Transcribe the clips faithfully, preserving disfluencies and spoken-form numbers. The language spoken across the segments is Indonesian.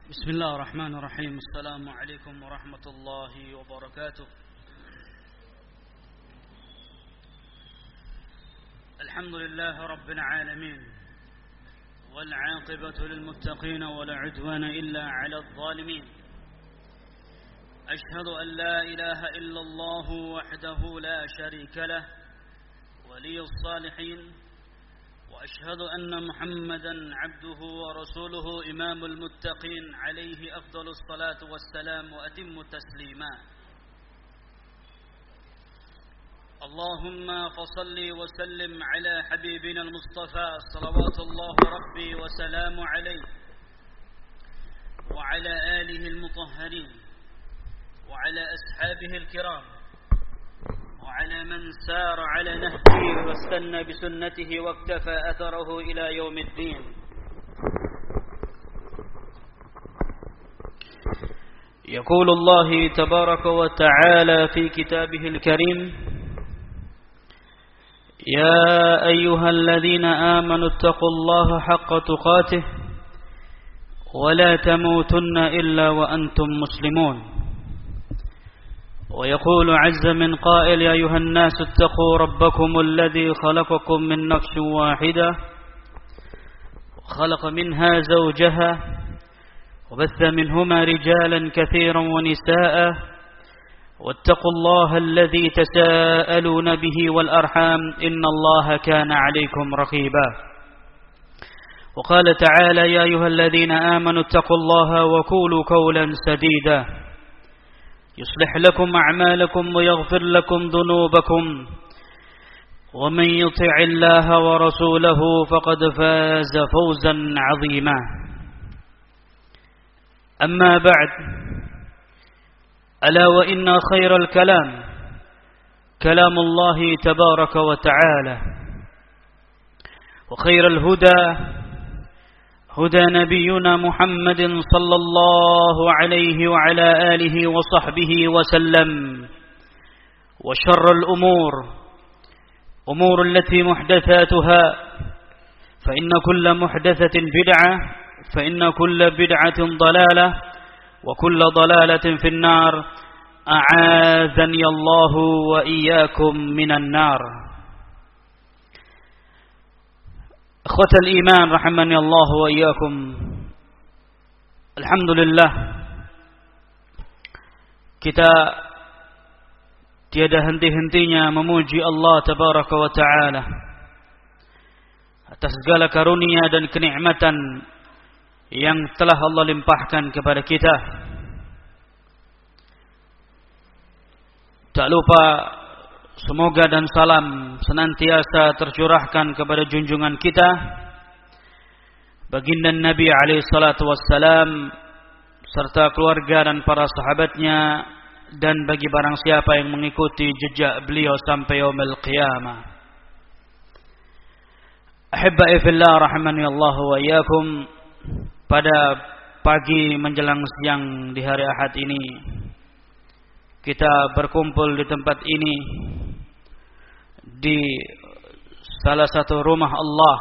بسم الله الرحمن الرحيم. السلام عليكم ورحمة الله وبركاته. الحمد لله رب العالمين، والعاقبة للمتقين ولا عدوان إلا على الظالمين. أشهد أن لا إله إلا الله وحده لا شريك له ولي الصالحين، وأشهد أن محمدا عبده ورسوله إمام المتقين، عليه أفضل الصلاة والسلام وأتم التسليما. اللهم فصل وسلم على حبيبنا المصطفى صلوات الله ربي وسلام عليه، وعلى آله المطهرين، وعلى أصحابه الكرام، وعلى من سار على نهجه واستنى بسنته واكتفى أثره إلى يوم الدين. يقول الله تبارك وتعالى في كتابه الكريم: يا أيها الذين آمنوا اتقوا الله حق تقاته ولا تموتن إلا وأنتم مسلمون. ويقول عز من قائل: يا أيها الناس اتقوا ربكم الذي خلقكم من نفس واحدة وخلق منها زوجها وبث منهما رجالا كثيرا ونساء واتقوا الله الذي تساءلون به والأرحام إن الله كان عليكم رقيبا. وقال تعالى: يا أيها الذين آمنوا اتقوا الله وقولوا قولا سديدا يصلح لكم أعمالكم ويغفر لكم ذنوبكم، ومن يطع الله ورسوله فقد فاز فوزا عظيما. أما بعد، ألا وإن خير الكلام كلام الله تبارك وتعالى، وخير الهدى هدى نبينا محمد صلى الله عليه وعلى آله وصحبه وسلم. وشر الأمور أمور التي محدثاتها، فإن كل محدثة بدعة، فإن كل بدعة ضلالة، وكل ضلالة في النار. أعاذني الله وإياكم من النار. أخوة الإيمان رحمني الله وإياكم. Alhamdulillah, kita tiada henti-hentinya memuji Allah Tabaraka wa Ta'ala atas segala karunia dan kenikmatan yang telah Allah limpahkan kepada kita. Tak lupa semoga dan salam senantiasa tercurahkan kepada junjungan kita, baginda Nabi alaihi salatu wassalam, serta keluarga dan para sahabatnya, dan bagi barang siapa yang mengikuti jejak beliau sampai yaumil qiyamah. Ahibba'i fillah rahimani Allah wa iyyakum. Pada pagi menjelang siang di hari Ahad ini, kita berkumpul di tempat ini, di salah satu rumah Allah,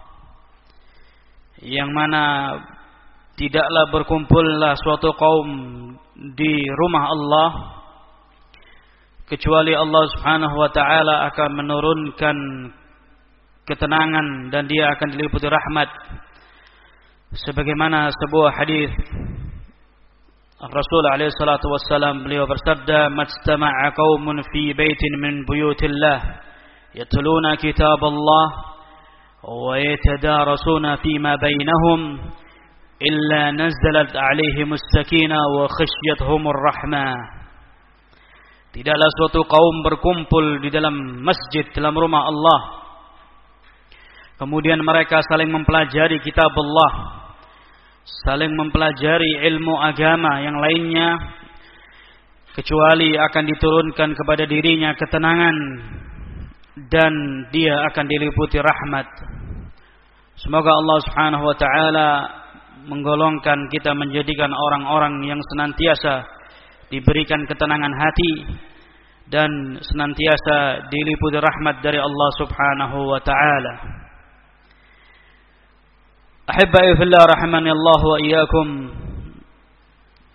yang mana tidaklah berkumpullah suatu kaum di rumah Allah kecuali Allah Subhanahu wa Ta'ala akan menurunkan ketenangan dan dia akan diliputi rahmat. Sebagaimana sebuah hadis Rasul alaihi salatu wassalam, beliau bersabda: "Majtama'a qaumun fi baitin min buyutillah yatluna kitaballah wa yatadarasuna fima bainahum illa nazalat 'alaihimus sakinah wa khashyatuhumur rahmah." Tidaklah suatu kaum berkumpul di dalam masjid, dalam rumah Allah, kemudian mereka saling mempelajari kitab Allah, saling mempelajari ilmu agama yang lainnya, kecuali akan diturunkan kepada dirinya ketenangan dan dia akan diliputi rahmat. Semoga Allah Subhanahu wa Ta'ala menggolongkan kita menjadikan orang-orang yang senantiasa diberikan ketenangan hati dan senantiasa diliputi rahmat dari Allah Subhanahu wa Ta'ala. Ahibba'i fillah rahimani Allah wa iyyakum.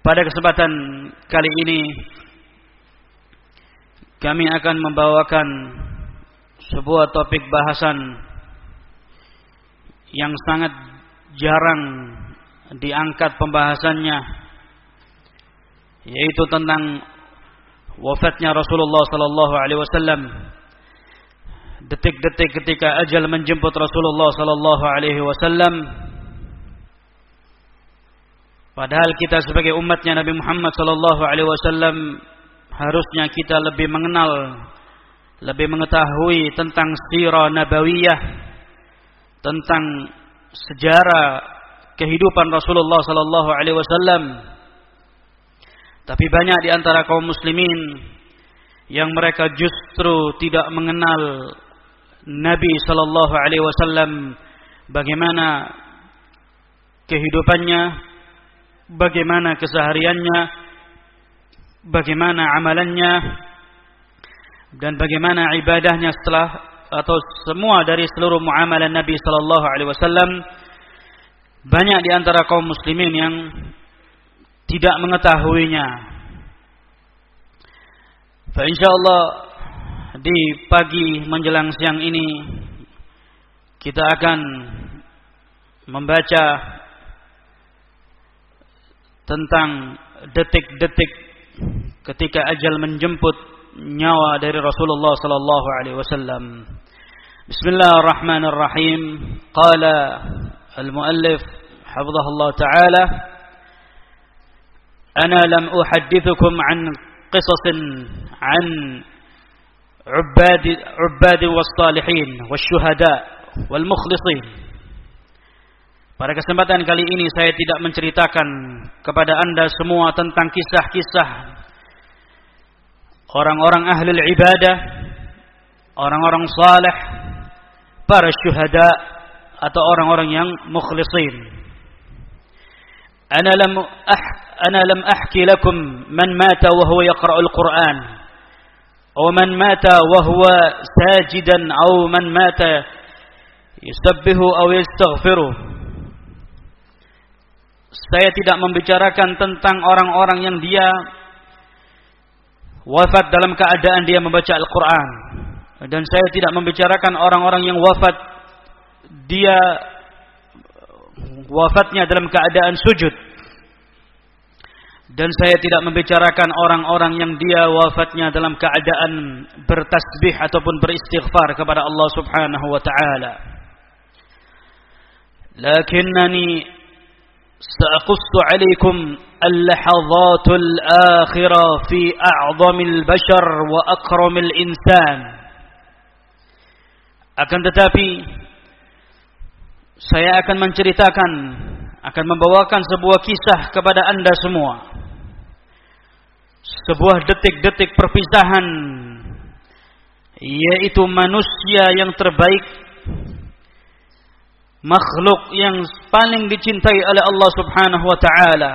Pada kesempatan kali ini kami akan membawakan sebuah topik bahasan yang sangat jarang diangkat pembahasannya, yaitu tentang wafatnya Rasulullah sallallahu alaihi wasallam. Detik-detik ketika ajal menjemput Rasulullah sallallahu alaihi wasallam. Padahal kita sebagai umatnya Nabi Muhammad sallallahu alaihi wasallam harusnya kita lebih mengenal, lebih mengetahui tentang sirah nabawiyah, tentang sejarah kehidupan Rasulullah sallallahu alaihi wasallam. Tapi banyak di antara kaum muslimin yang mereka justru tidak mengenal Nabi sallallahu alaihi wasallam, bagaimana kehidupannya, bagaimana kesehariannya, bagaimana amalannya, dan bagaimana ibadahnya setelah atau semua dari seluruh muamalah Nabi sallallahu alaihi wasallam. Banyak di antara kaum muslimin yang tidak mengetahuinya. Fa insyaallah di pagi menjelang siang ini kita akan membaca tentang detik-detik ketika ajal menjemput nyawa dari Rasulullah sallallahu alaihi wasallam. Bismillahirrahmanirrahim. Qala al-muallif hafizahullah taala, ana lam uhaddithukum an qisasin an ubbad ubbad was-salihin wasyuhada wal mukhlisin. Pada kesempatan kali ini saya tidak menceritakan kepada Anda semua tentang kisah-kisah orang-orang ahlul ibadah, orang-orang saleh, para syuhada atau orang-orang yang mukhlisin. Ana lam ah, ana lam ahki lakum man mata wa huwa yaqra'ul Qur'an, aw man mata wa huwa sajidan, aw man mata yusabbihu aw yastaghfiru. Saya tidak membicarakan tentang orang-orang yang dia wafat dalam keadaan dia membaca Al-Quran, dan saya tidak membicarakan orang-orang yang wafat dia wafatnya dalam keadaan sujud, dan saya tidak membicarakan orang-orang yang dia wafatnya dalam keadaan bertasbih ataupun beristighfar kepada Allah Subhanahu wa taala. Lakinnani سأقص عليكم اللحظات الآخرة في أعظم البشر وأكرم الإنسان. Akan tetapi saya akan menceritakan, akan membawakan sebuah kisah kepada Anda semua, sebuah detik-detik perpisahan, yaitu manusia yang terbaik, makhluk yang paling dicintai oleh Allah Subhanahu wa taala.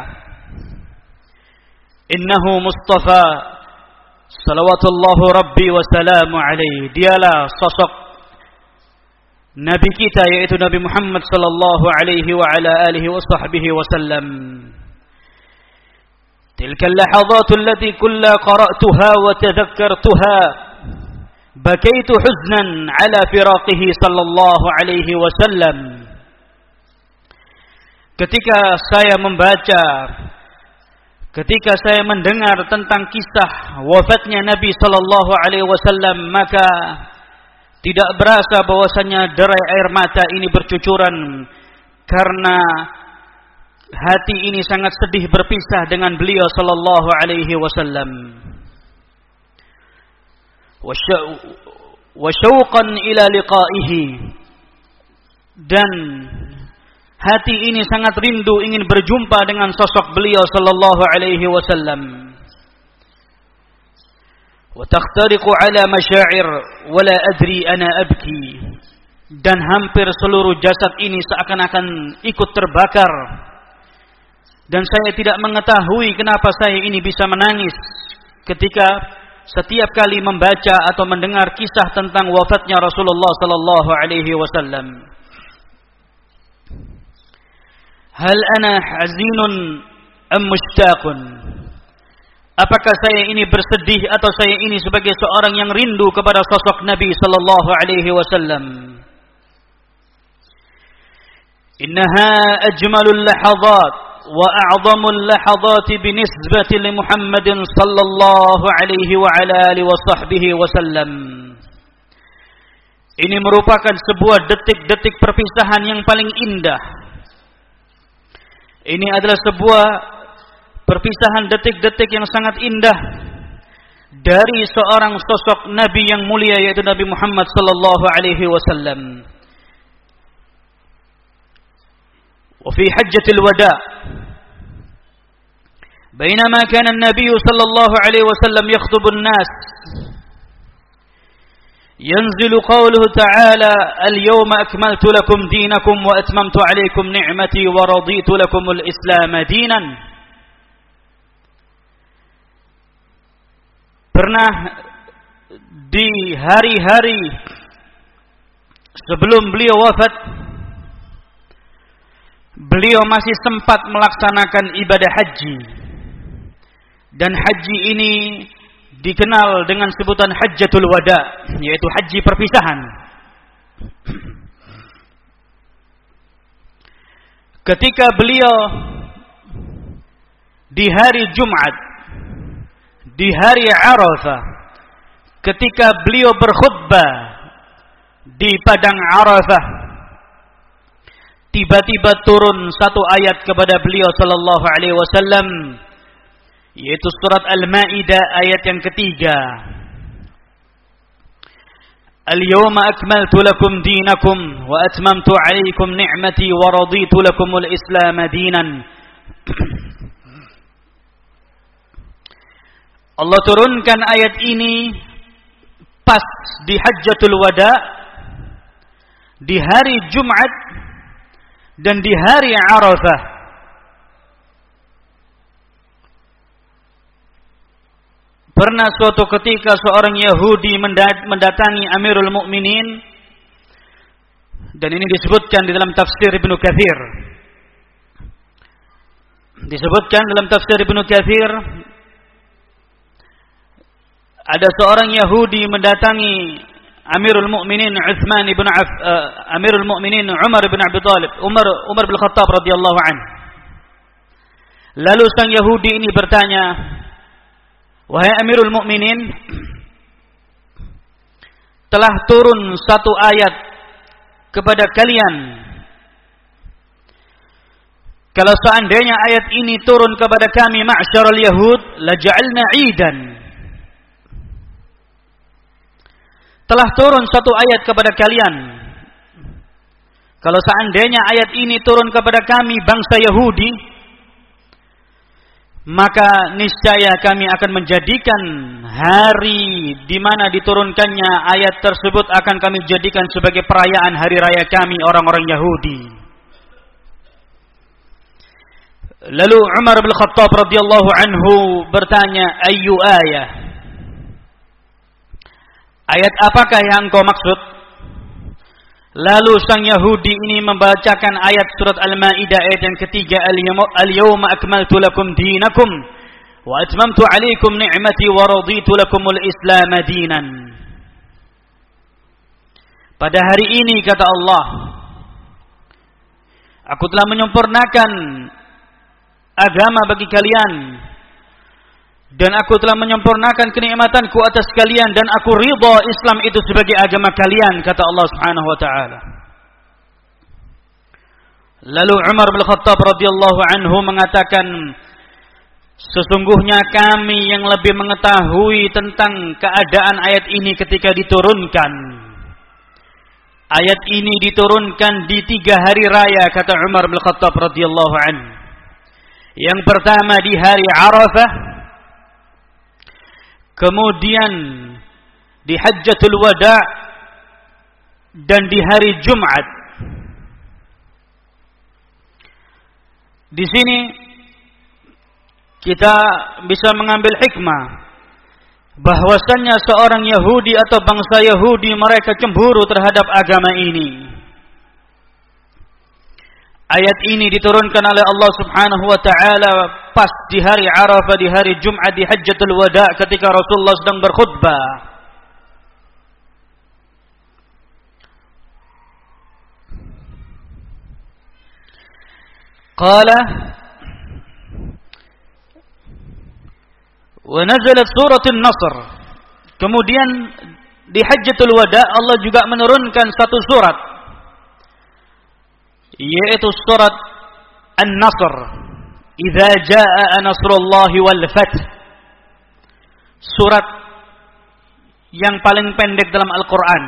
Innahu Mustafa salawatullahu rabbi wa salamu alaihi. Dialah sosok Nabi kita, yaitu Nabi Muhammad sallallahu alaihi wa ala alihi wa sahbihi wasallam. Tilka al-lahadhat allati kulla qara'tuha wa tadhakkartuha bakaitu huznan ala firaqihi sallallahu alaihi wasallam. Ketika saya membaca, ketika saya mendengar tentang kisah wafatnya Nabi sallallahu alaihi wasallam, maka tidak berasa bahwasanya derai air mata ini bercucuran, karena hati ini sangat sedih berpisah dengan beliau sallallahu alaihi wasallam. Wa syauqan ila liqa'ihi, dan hati ini sangat rindu ingin berjumpa dengan sosok beliau sallallahu alaihi wasallam. Wa taqtariqu ala masyair wa la adri ana abki, dan hampir seluruh jasad ini seakan-akan ikut terbakar, dan saya tidak mengetahui kenapa saya ini bisa menangis ketika setiap kali membaca atau mendengar kisah tentang wafatnya Rasulullah sallallahu alaihi wasallam. Hal ana hazinun am mushtaqun? Apakah saya ini bersedih atau saya ini sebagai seorang yang rindu kepada sosok Nabi sallallahu alaihi wasallam? Innaha ajmalul lahazat wa a'zamul lahazat binisbati li Muhammadin sallallahu alaihi wa ala alihi wa sahbihi wasallam. Ini merupakan sebuah detik-detik perpisahan yang paling indah. Ini adalah sebuah perpisahan detik-detik yang sangat indah dari seorang sosok Nabi yang mulia, yaitu Nabi Muhammad sallallahu alaihi wasallam. Wa fi hajjatil wada, bainama kana an-nabiy sallallahu alaihi wasallam yakhutubu an-nas, ينزل قوله تعالى اليوم أكملت لكم دينكم وأتممت عليكم نعمتي ورضيت لكم الإسلام دينا. Pernah di hari-hari sebelum beliau wafat, beliau masih sempat melaksanakan ibadah haji, dan haji ini dikenal dengan sebutan Hajjatul Wada, yaitu haji perpisahan. Ketika beliau di hari Jumat, di hari Arafah, ketika beliau berkhutbah di padang Arafah, tiba-tiba turun satu ayat kepada beliau sallallahu alaihi wasallam, yaitu surat Al-Maidah ayat yang ketiga. Al-yawma akmaltu lakum dinakum wa atmamtu alaikum ni'mati wa raditu lakumul Islam dinan. Allah turunkan ayat ini pas di Hajjatul Wada, di hari Jumat dan di hari Arafah. Pernah suatu ketika seorang Yahudi mendatangi Amirul Mukminin, dan ini disebutkan di dalam tafsir Ibnu Katsir. Disebutkan dalam tafsir Ibnu Katsir, ada seorang Yahudi mendatangi Amirul Mukminin Utsman ibn Aff, uh, Amirul Mukminin Umar bin Abi Thalib, Umar Umar bin Khattab radhiyallahu anhu. Lalu sang Yahudi ini bertanya, wahai Amirul Mukminin, telah turun satu ayat kepada kalian. Kalau seandainya ayat ini turun kepada kami ma'syarul Yahud, la ja'alna 'idan. Telah turun satu ayat kepada kalian. Kalau seandainya ayat ini turun kepada kami bangsa Yahudi, maka niscaya kami akan menjadikan hari di mana diturunkannya ayat tersebut akan kami jadikan sebagai perayaan hari raya kami orang-orang Yahudi. Lalu Umar bin Khattab radhiyallahu anhu bertanya, ayyu ayah? Ayat apakah yang engkau maksud? Lalu sang Yahudi ini membacakan ayat surat Al-Maidah ayat yang ketiga, Al-yawma akmaltu lakum dinakum wa atmamtu alaikum ni'mati wa raditu lakumul Islam dinan. Pada hari ini, kata Allah, aku telah menyempurnakan agama bagi kalian, dan aku telah menyempurnakan kenikmatanku atas kalian, dan aku ridha Islam itu sebagai agama kalian, kata Allah Subhanahu wa taala. Lalu Umar bin Khattab radhiyallahu anhu mengatakan, sesungguhnya kami yang lebih mengetahui tentang keadaan ayat ini ketika diturunkan. Ayat ini diturunkan di tiga hari raya, kata Umar bin Khattab radhiyallahu anhu. Yang pertama di hari Arafah, kemudian di Hajjatul Wada, dan di hari Jumat. Di sini kita bisa mengambil hikmah bahwasannya seorang Yahudi atau bangsa Yahudi mereka cemburu terhadap agama ini. Ayat ini diturunkan oleh Allah Subhanahu wa taala pas di hari Arafah, di hari Jumat, di Hajjatul Wada, ketika Rasulullah sedang berkhutbah. Qala wa nazalat surat An-Nasr. Kemudian di Hajjatul Wada Allah juga menurunkan satu surat, yaitu surat An-Nasr. Idza jaa nasrullahi wal fath. Surat yang paling pendek dalam Al-Qur'an.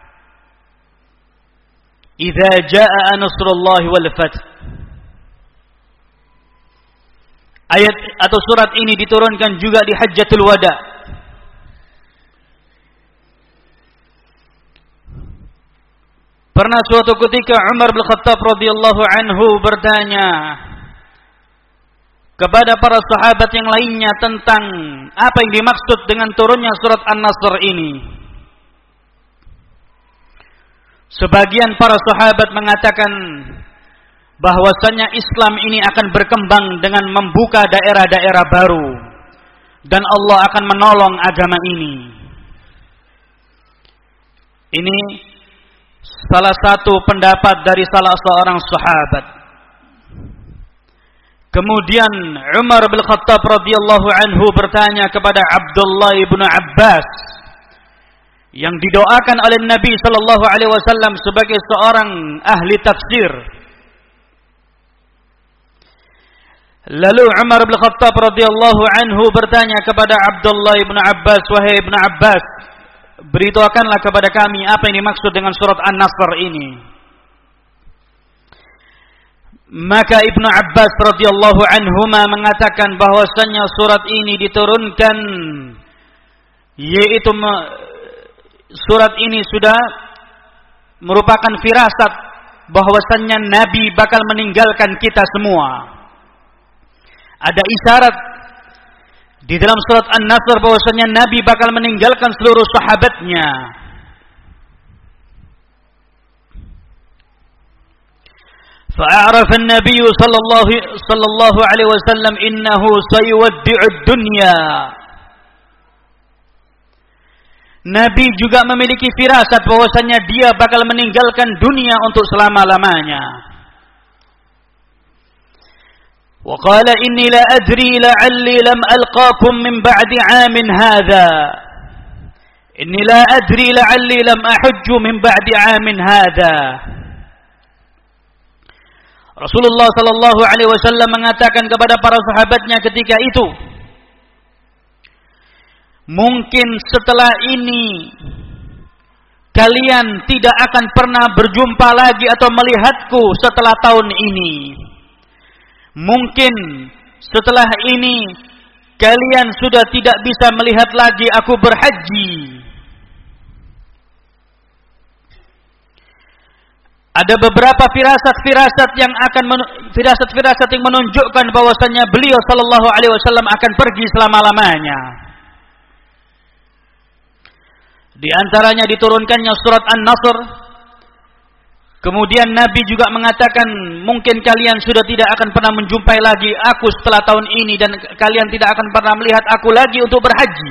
Idza jaa nasrullahi wal fath. Ayat atau surat ini diturunkan juga di Hajjatul Wada. Pernah suatu ketika Umar bin Khattab radhiyallahu anhu bertanya kepada para sahabat yang lainnya tentang apa yang dimaksud dengan turunnya surat An-Nasr ini. Sebagian para sahabat mengatakan bahwasanya Islam ini akan berkembang dengan membuka daerah-daerah baru dan Allah akan menolong agama ini. Ini salah satu pendapat dari salah seorang sahabat. Kemudian Umar bin Khattab radhiyallahu anhu bertanya kepada Abdullah bin Abbas yang didoakan oleh Nabi sallallahu alaihi wasallam sebagai seorang ahli tafsir. Lalu Umar bin Khattab radhiyallahu anhu bertanya kepada Abdullah bin Abbas, wahai Ibn Abbas, beritahukanlah kepada kami apa yang dimaksud dengan surat An-Nasr ini. Maka Ibnu Abbas radhiyallahu anhuma mengatakan bahwasanya surat ini diturunkan, yaitu surat ini sudah merupakan firasat bahwasanya Nabi bakal meninggalkan kita semua. Ada isyarat di dalam surat An-Nasr bahwasanya Nabi bakal meninggalkan seluruh sahabatnya. فأعرف النبي صلى الله صلى الله عليه وسلم إنه سيودع الدنيا. Nabi juga memiliki firasat bahwasanya dia bakal meninggalkan dunia untuk selama-lamanya. Wa qala inni la adri la'alli lam alqakum min ba'di 'amin hadha. Inni la adri la'alli lam ahujju min ba'di 'amin hadha. Rasulullah sallallahu alaihi wasallam mengatakan kepada para sahabatnya ketika itu, mungkin setelah ini kalian tidak akan pernah berjumpa lagi atau melihatku setelah tahun ini. Mungkin setelah ini kalian sudah tidak bisa melihat lagi aku berhaji. Ada beberapa firasat-firasat yang akan firasat-firasat yang menunjukkan bahwasanya beliau sallallahu alaihi wasallam akan pergi selama-lamanya. Di antaranya diturunkannya surat An-Nasr. Kemudian Nabi juga mengatakan, mungkin kalian sudah tidak akan pernah menjumpai lagi aku setelah tahun ini dan kalian tidak akan pernah melihat aku lagi untuk berhaji.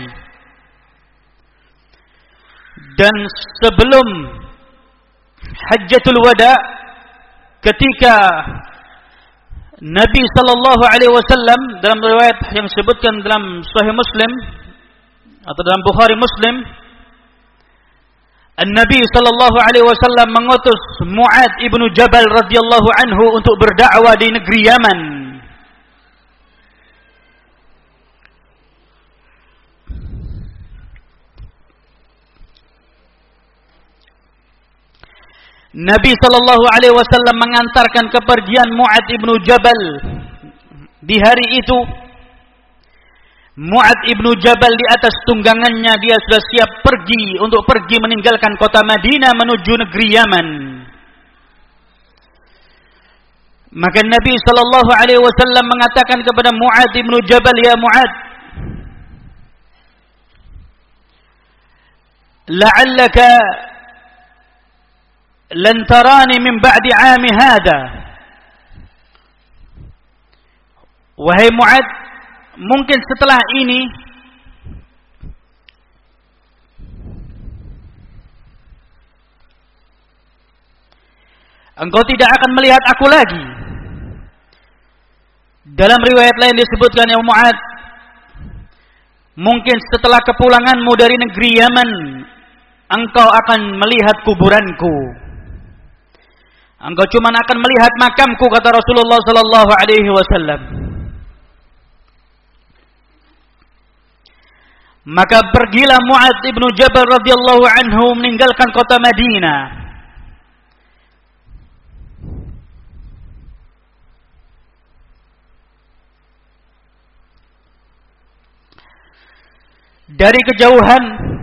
Dan sebelum Hajjatul Wada, ketika Nabi sallallahu alaihi wasallam dalam riwayat yang disebutkan dalam Sahih Muslim atau dalam Bukhari Muslim, An-Nabi sallallahu alaihi wasallam mengutus Mu'ad ibnu Jabal radhiyallahu anhu untuk berdakwah di negeri Yaman. Nabi sallallahu alaihi wasallam mengantarkan kepergian Mu'ad ibnu Jabal. Di hari itu Mu'ad ibnu Jabal di atas tunggangannya dia sudah siap pergi untuk pergi meninggalkan kota Madinah menuju negeri Yaman. Maka Nabi sallallahu alaihi wasallam mengatakan kepada Mu'ad ibnu Jabal, ya Mu'ad, la'allaka lan tarani min ba'di 'ami hadha. wahai Mu'adz, mungkin setelah ini engkau tidak akan melihat aku lagi. Dalam riwayat lain disebutkan, ya Mu'adz, mungkin setelah kepulanganmu dari negeri Yaman, engkau akan melihat kuburanku. Engkau cuma akan melihat makamku, kata Rasulullah sallallahu alaihi wasallam. Maka pergilah Mu'adz ibnu Jabal radhiyallahu anhu meninggalkan kota Madinah. Dari kejauhan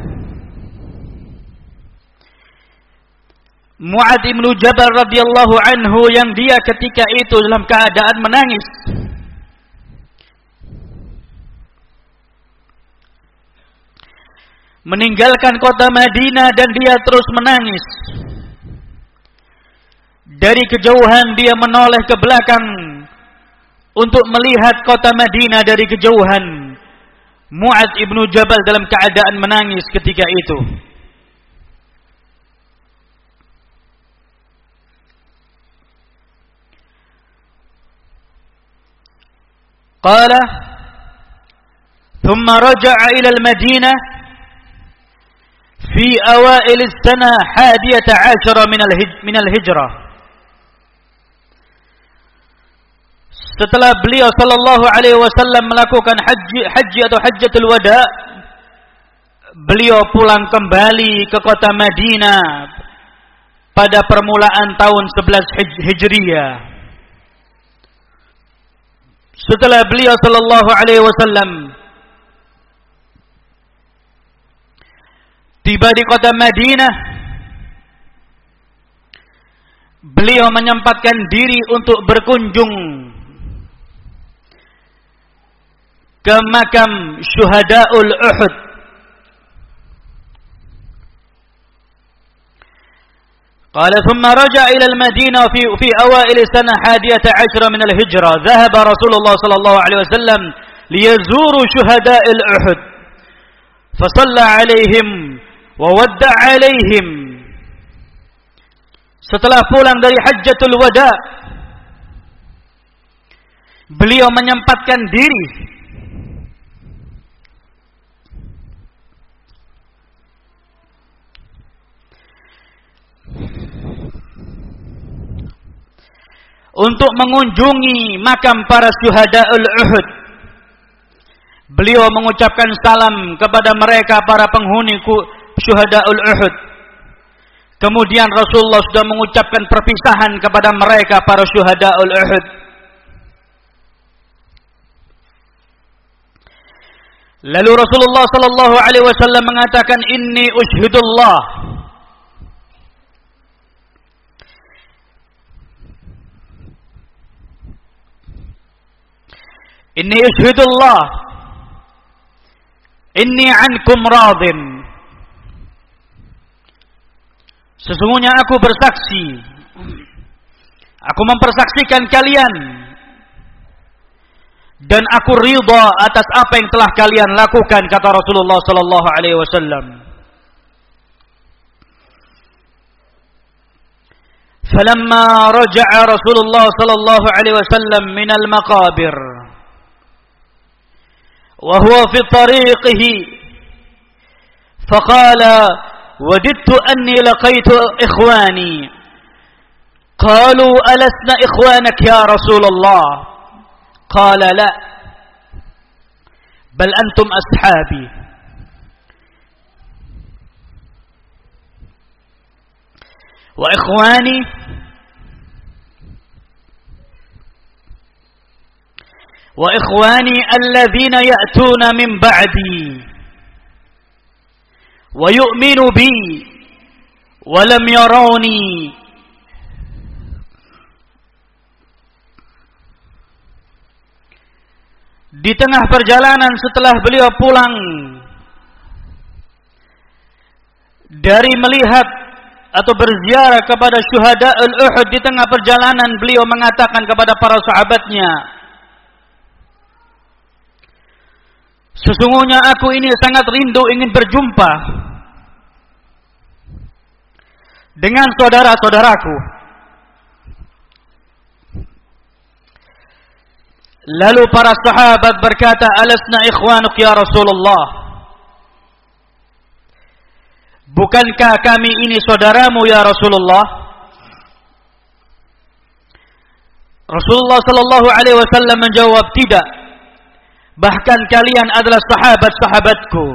Mu'adz ibnu Jabal radhiyallahu anhu, yang dia ketika itu dalam keadaan menangis, meninggalkan kota Madinah dan dia terus menangis. Dari kejauhan dia menoleh ke belakang untuk melihat kota Madinah dari kejauhan. Mu'adz ibnu Jabal dalam keadaan menangis ketika itu. Qala thumma raja'a ila al-Madinah fi awail as-sana hadiyata ashara min al-hijrah. Setelah beliau sallallahu alaihi wasallam melakukan haji haji atau hajjatul wada, beliau pulang kembali ke kota Madinah pada permulaan tahun sebelas Hijriyah. Setelah beliau sallallahu alaihi wasallam tiba di kota Madinah, beliau menyempatkan diri untuk berkunjung ke makam syuhadaul Uhud. قال ثم رجع إلى المدينة في في أوائل السنة الحادية عشرة من الهجرة. ذهب رسول الله صلى الله عليه وسلم ليزوروا شهداء الأحد فصلى عليهم وودع عليهم. Setelah pulang dari hajjatul wada, beliau menyempatkan diri untuk mengunjungi makam para syuhadaul Uhud. Beliau mengucapkan salam kepada mereka para penghuni syuhadaul Uhud. Kemudian Rasulullah sudah mengucapkan perpisahan kepada mereka para syuhadaul Uhud. Lalu Rasulullah sallallahu alaihi wasallam mengatakan, "Inni ushhidullah." Inni ushhidullah inni ankum radin. Sesungguhnya aku bersaksi, aku mempersaksikan kalian, dan aku ridha atas apa yang telah kalian lakukan, kata Rasulullah sallallahu alaihi wasallam. Falamma raja'a Rasulullah sallallahu alaihi wasallam min al-maqabir وهو في طريقه فقال وددت أني لقيت إخواني قالوا ألسنا إخوانك يا رسول الله قال لا بل أنتم أصحابي وإخواني وإخواني الذين يأتون من بعدي ويؤمن بي ولم يروني Di tengah perjalanan setelah beliau pulang dari melihat atau berziarah kepada syuhadaul Uhud, di tengah perjalanan beliau mengatakan kepada para sahabatnya, Sesungguhnya aku ini sangat rindu ingin berjumpa dengan saudara-saudaraku. Lalu para sahabat berkata, alasna ikhwanuk ya Rasulullah, bukankah kami ini saudaramu ya Rasulullah? Rasulullah sallallahu alaihi wasallam menjawab, tidak, bahkan kalian adalah sahabat-sahabatku.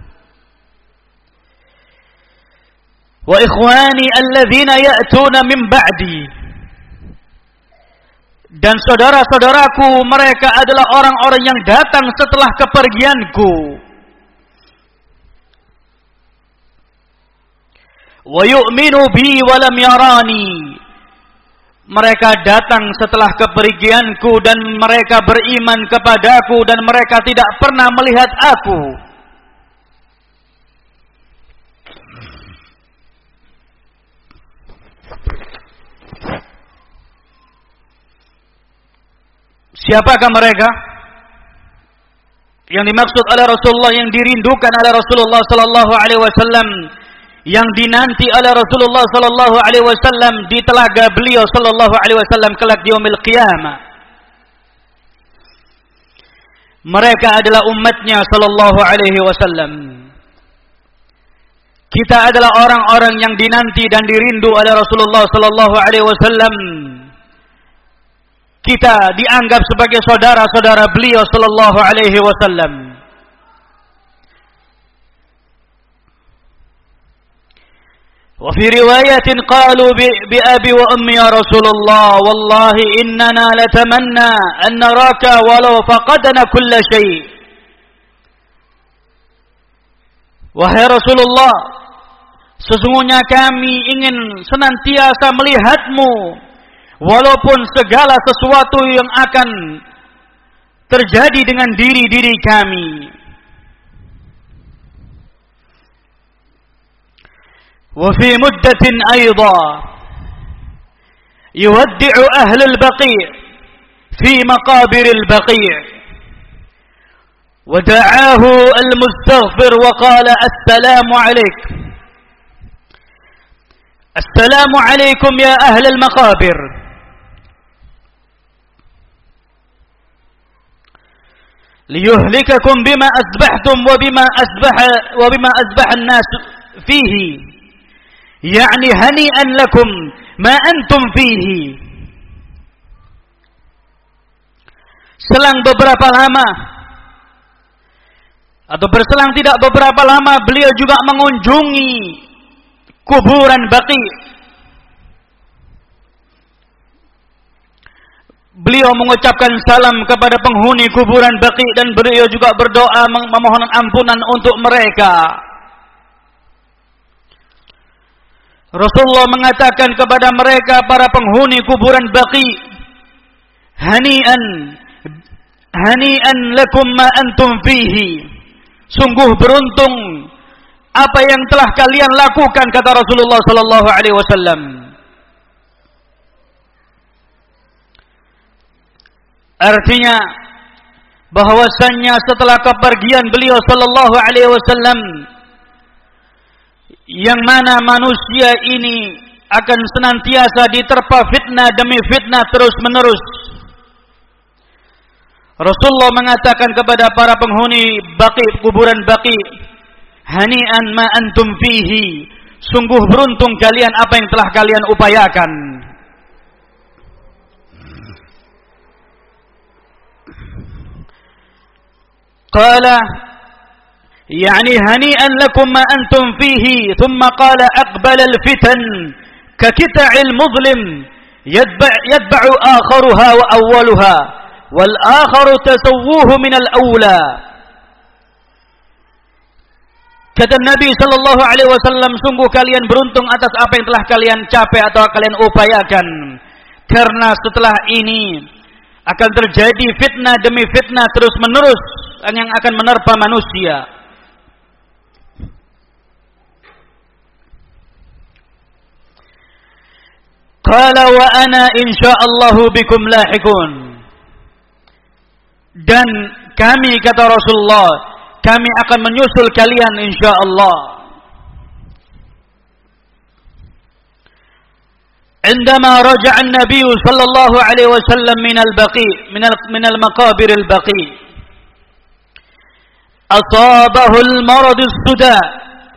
Wa ikhwani alladzina ya'tuna min ba'di, dan saudara-saudaraku mereka adalah orang-orang yang datang setelah kepergianku. Wa yu'minu bi wa lam yarani, mereka datang setelah kepergianku dan mereka beriman kepadaku dan mereka tidak pernah melihat aku. Siapakah mereka? Yang dimaksud oleh Rasulullah, yang dirindukan oleh Rasulullah sallallahu alaihi wasallam, yang dinanti oleh Rasulullah sallallahu alaihi wasallam di telaga beliau sallallahu alaihi wasallam kelak di yaumil qiyamah. Mereka adalah umatnya sallallahu alaihi wasallam. Kita adalah orang-orang yang dinanti dan dirindu oleh Rasulullah sallallahu alaihi wasallam. Kita dianggap sebagai saudara-saudara beliau sallallahu alaihi wasallam. وفي رواية قالوا بأبي وأمي يا رسول الله والله إننا لتمنى أن نراك ولو فقدنا كل شيء. Wahai Rasulullah, sesungguhnya kami ingin senantiasa melihatmu walaupun segala sesuatu yang akan terjadi dengan diri-diri kami. وفي مدة أيضا يودع أهل البقيع في مقابر البقيع ودعاه المستغفر وقال السلام عليك السلام عليكم يا أهل المقابر ليهلككم بما أسبحتم وبما أسبح وبما أسبح الناس فيه يعني هنيئا لكم ما أنتم فيه. Selang beberapa lama atau berselang tidak beberapa lama beliau juga mengunjungi kuburan Baqi. Beliau mengucapkan salam kepada penghuni kuburan Baqi dan beliau juga berdoa memohon ampunan untuk mereka. Rasulullah mengatakan kepada mereka para penghuni kuburan Baqi, hani'an hani'an lakum ma antum fihi, sungguh beruntung apa yang telah kalian lakukan, kata Rasulullah sallallahu alaihi wasallam. Artinya bahwasannya setelah kepergian beliau sallallahu alaihi wasallam, yang mana manusia ini akan senantiasa diterpa fitnah demi fitnah terus menerus. Rasulullah mengatakan kepada para penghuni Baqi, kuburan Baqi, hani'an ma antum fihi, sungguh beruntung kalian apa yang telah kalian upayakan. Qala يعني هنيئا لكم ما أنتم فيه ثم قال أقبل الفتن ككتع المظلم يتبع, يتبع آخرها وأولها والآخر تسووه من الأولى. Kata Nabi sallallahu alaihi wasallam, sungguh kalian beruntung atas apa yang telah kalian capai atau kalian upayakan, karena setelah ini akan terjadi fitnah demi fitnah terus menerus yang akan menerpa manusia. Qala wa ana insyaallahu bikum lahiqun. Dan kami, kata Rasulullah, kami akan menyusul kalian insyaallah. عندما رجع النبي صلى الله عليه وسلم من البقيع من من المقابر البقيع أصابه المرض السداء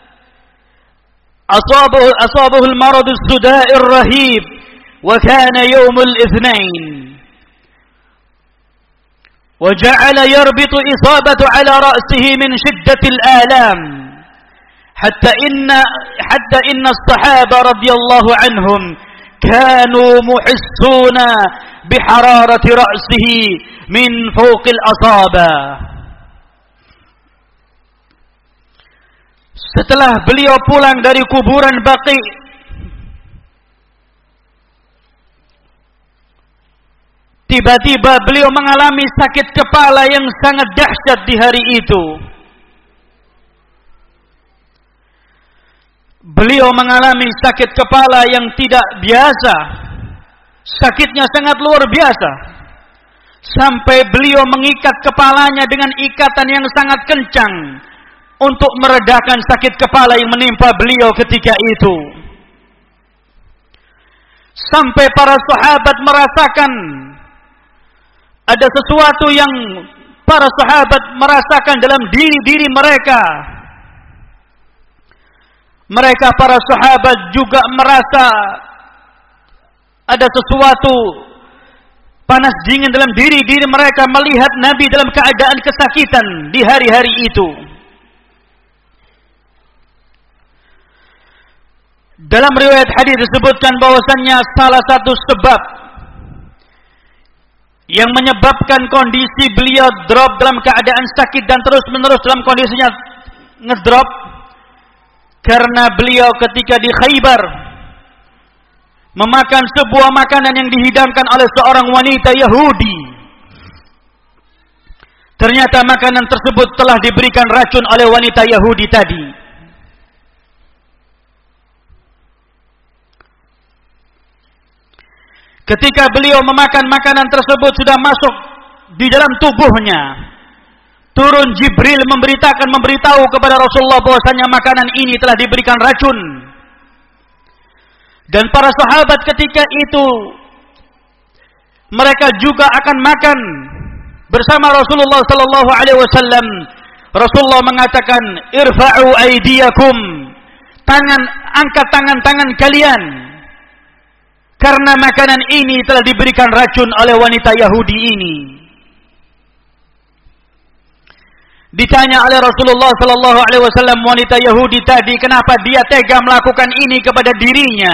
أصابه أصابه المرض السداء الرهيب وكان يوم الاثنين وجعل يربط إصابة على رأسه من شدة الآلام حتى إن حتى إن الصحابة رضي الله عنهم كانوا محسون بحرارة رأسه من فوق الأصابع. Setelah beliau pulang dari kuburan Baqi, tiba-tiba beliau mengalami sakit kepala yang sangat dahsyat di hari itu. Beliau mengalami sakit kepala yang tidak biasa. Sakitnya sangat luar biasa. Sampai beliau mengikat kepalanya dengan ikatan yang sangat kencang untuk meredakan sakit kepala yang menimpa beliau ketika itu. Sampai para sahabat merasakan ada sesuatu yang para sahabat merasakan dalam diri-diri mereka. Mereka para sahabat juga merasa ada sesuatu panas dingin dalam diri-diri mereka melihat Nabi dalam keadaan kesakitan di hari-hari itu. Dalam riwayat hadis disebutkan bahwasannya salah satu sebab yang menyebabkan kondisi beliau drop dalam keadaan sakit dan terus-menerus dalam kondisinya ngedrop karena beliau ketika di Khaybar memakan sebuah makanan yang dihidangkan oleh seorang wanita Yahudi. Ternyata makanan tersebut telah diberikan racun oleh wanita Yahudi tadi. Ketika beliau memakan makanan tersebut sudah masuk di dalam tubuhnya, turun Jibril memberitakan memberitahu kepada Rasulullah bahwasanya makanan ini telah diberikan racun. Dan para sahabat ketika itu mereka juga akan makan bersama Rasulullah sallallahu alaihi wasallam. Rasulullah mengatakan, "Irfa'u aydiyakum." Tangan, angkat tangan-tangan kalian. Karena makanan ini telah diberikan racun oleh wanita Yahudi ini. Ditanya oleh Rasulullah sallallahu alaihi wasallam wanita Yahudi tadi, kenapa dia tega melakukan ini kepada dirinya?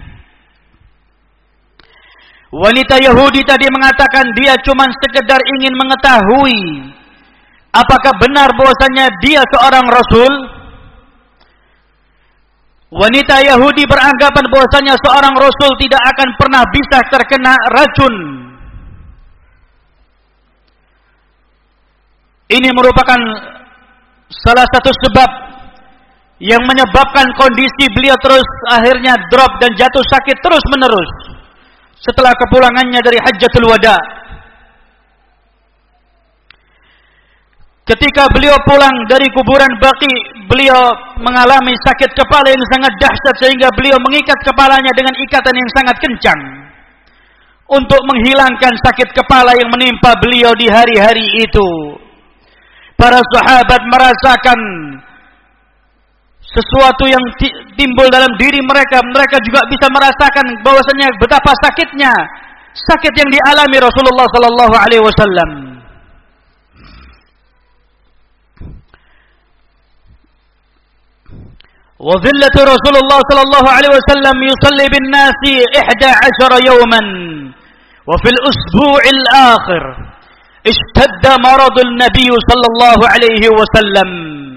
Wanita Yahudi tadi mengatakan dia cuma sekedar ingin mengetahui apakah benar bahwasanya dia seorang rasul. Wanita Yahudi beranggapan bahwasanya seorang rasul tidak akan pernah bisa terkena racun. Ini merupakan salah satu sebab yang menyebabkan kondisi beliau terus akhirnya drop dan jatuh sakit terus menerus setelah kepulangannya dari Hajjatul Wada. Ketika beliau pulang dari kuburan Baqi, beliau mengalami sakit kepala yang sangat dahsyat sehingga beliau mengikat kepalanya dengan ikatan yang sangat kencang untuk menghilangkan sakit kepala yang menimpa beliau di hari-hari itu. Para sahabat merasakan sesuatu yang timbul dalam diri mereka. Mereka juga bisa merasakan bahwasanya betapa sakitnya sakit yang dialami Rasulullah sallallahu alaihi wasallam. Wa dhillatu Rasulullah sallallahu alaihi wasallam yusalli bin nasi ihda ashara yawman wa fil usbu'il akhir ishtadda maradul Nabi sallallahu alaihi wasallam.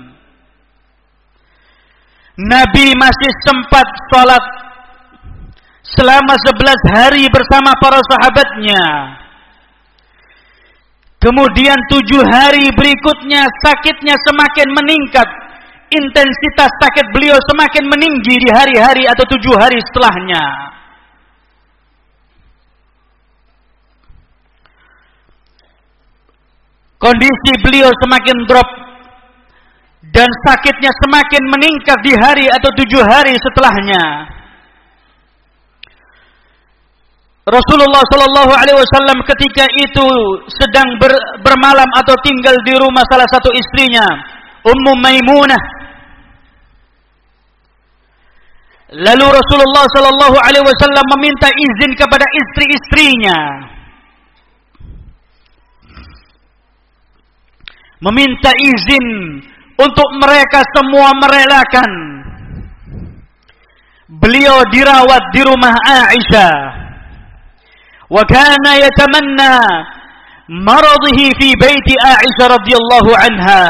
Nabi masih sempat salat selama sebelas hari bersama para sahabatnya. Kemudian tujuh hari berikutnya sakitnya semakin meningkat. Intensitas sakit beliau semakin meninggi di hari-hari atau tujuh hari setelahnya. Kondisi beliau semakin drop dan sakitnya semakin meningkat di hari atau tujuh hari setelahnya. Rasulullah Shallallahu Alaihi Wasallam ketika itu sedang ber, bermalam atau tinggal di rumah salah satu istrinya, Ummu Maimunah. Lalu Rasulullah Shallallahu Alaihi Wasallam meminta izin kepada istri-istrinya, meminta izin untuk mereka semua merelakan beliau dirawat di rumah Aisyah. وكان يتمنى مرضه في بيت عائشة رضي الله عنها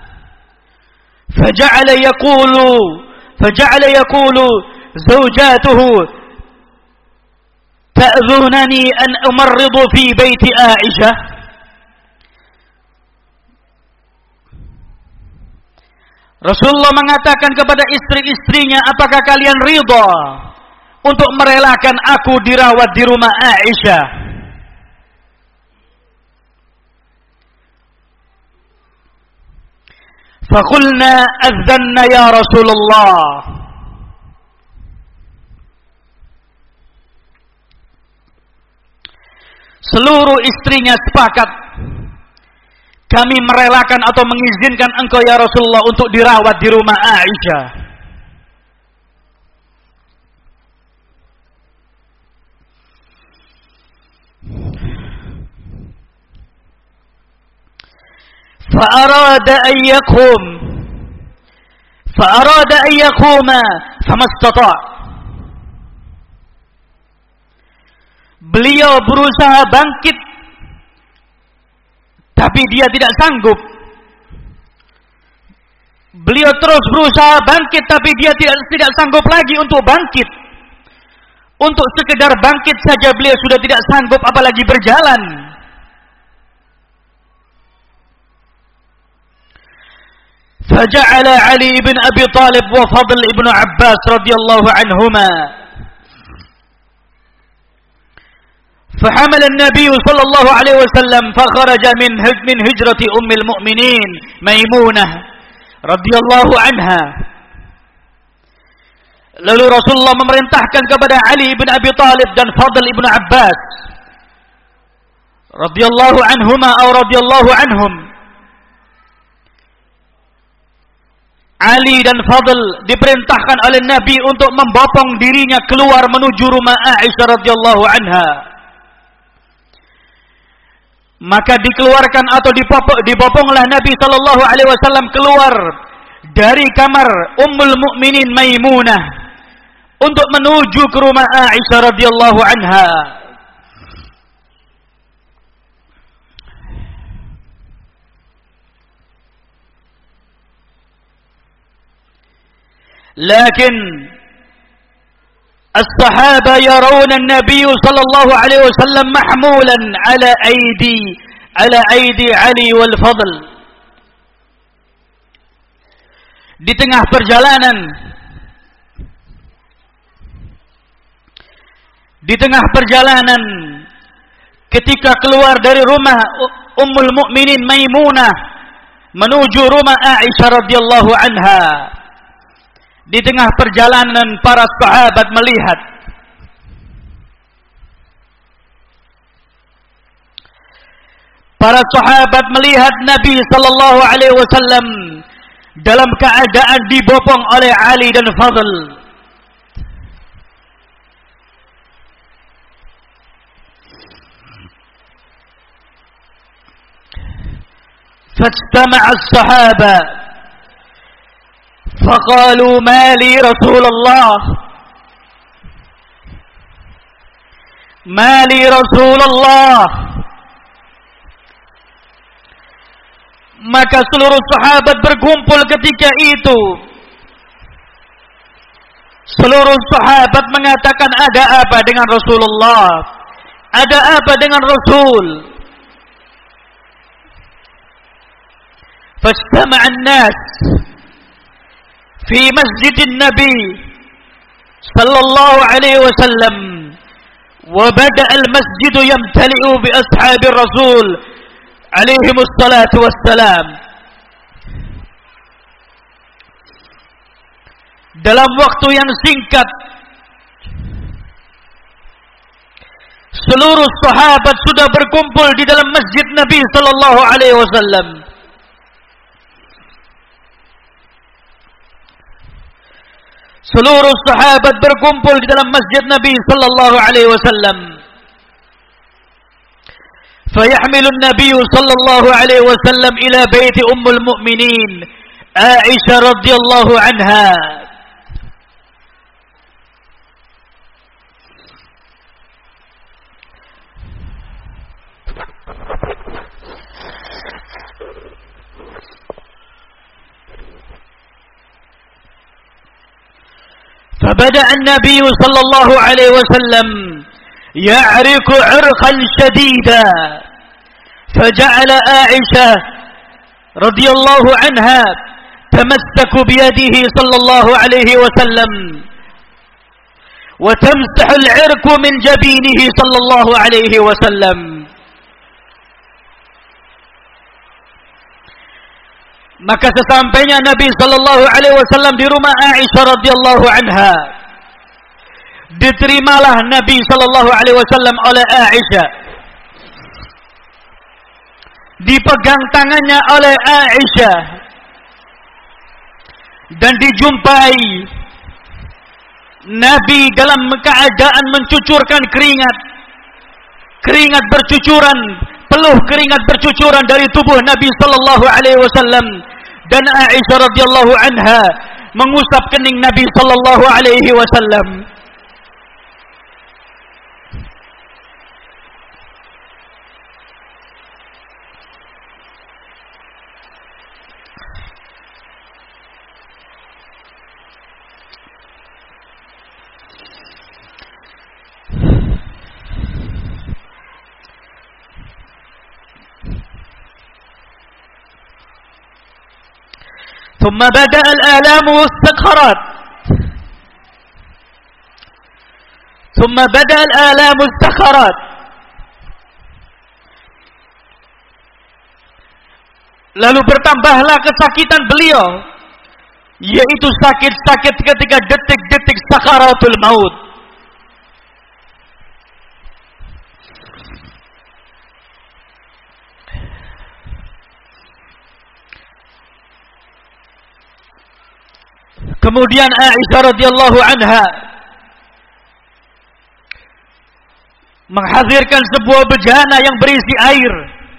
فجعل يقول فجعل يقول زوجاته تأذونني أن أمرض في بيت عائشة. Rasulullah mengatakan kepada istri-istrinya, apakah kalian ridha untuk merelakan aku dirawat di rumah Aisyah? Faqulna adzanna ya Rasulullah. Seluruh istrinya sepakat, kami merelakan atau mengizinkan engkau ya Rasulullah untuk dirawat di rumah Aisyah. فأراد أن يقوم فأراد أن يقوم فما استطاع. Beliau berusaha bangkit, tapi dia tidak sanggup. Beliau terus berusaha bangkit, tapi dia tidak tidak sanggup lagi untuk bangkit. Untuk sekedar bangkit saja beliau sudah tidak sanggup, apalagi berjalan. فجعل علي بن أبي طالب وفضل ابن عباس رضي الله عنهما فحمل النبي صلى الله عليه وسلم فخرج من من هجرة أم المؤمنين ميمونة رضي الله عنها. Lalu Rasulullah memerintahkan kepada Ali bin Abi Talib dan Fadl ibn Abbas radhiyallahu anhuma atau radhiyallahu anhum. Ali dan Fadl diperintahkan oleh Nabi untuk membopong dirinya keluar menuju rumah Aisyah radhiyallahu anha. Maka dikeluarkan atau dipopong, diboponglah Nabi sallallahu alaihi wasallam keluar dari kamar Ummul Mukminin Maimunah untuk menuju ke rumah Aisyah radhiyallahu anha. لكن الصحابة يرون النبي صلى الله عليه وسلم محمولا على أيدي على أيدي علي والفضل. Di tengah perjalanan di tengah perjalanan ketika keluar dari rumah Ummul Mukminin Maimunah menuju rumah Aisyah radhiyallahu anha, di tengah perjalanan para sahabat melihat para sahabat melihat Nabi sallallahu alaihi wasallam dalam keadaan dibopong oleh Ali dan Fadl. Fajtama'a as-sahaba فقالوا ما لي رسول الله ما لي رسول الله. Maka seluruh sahabat berkumpul ketika itu. Seluruh sahabat mengatakan, ada apa dengan Rasulullah? Ada apa dengan Rasul? Fajtama'a an-nas في مسجد النبي صلى الله عليه وسلم وبدأ المسجد يمتلئ بأصحاب الرسول عليهم الصلاة والسلام. dalam waktu yang singkat seluruh sahabat sudah berkumpul di dalam masjid Nabi sallallahu alaihi wasallam. Seluruh sahabat berkumpul di dalam masjid Nabi sallallahu alaihi wasallam. فيحمل النبي صلى الله عليه وسلم إلى بيت أم المؤمنين عائشة رضي الله عنها. فبدأ النبي صلى الله عليه وسلم يعرق عرقا شديدا فجعل عائشة رضي الله عنها تمسك بيده صلى الله عليه وسلم وتمسح العرق من جبينه صلى الله عليه وسلم. Maka sesampainya Nabi sallallahu alaihi wasallam di rumah Aisyah radhiyallahu anha, diterimalah Nabi sallallahu alaihi wasallam oleh Aisyah, dipegang tangannya oleh Aisyah, dan dijumpai Nabi dalam keadaan mencucurkan keringat. Keringat bercucuran, peluh keringat bercucuran dari tubuh Nabi sallallahu alaihi wasallam, dan Aisyah radhiyallahu anha mengusap kening Nabi sallallahu alaihi wasallam. ثم بدأ الآلام والسكرات ثم بدأ الآلام والسكرات lalu bertambahlah kesakitan beliau, yaitu sakit-sakit ketika detik-detik sakaratul maut. Kemudian Aisyah radhiyallahu anha menghadirkan sebuah bejana yang berisi air.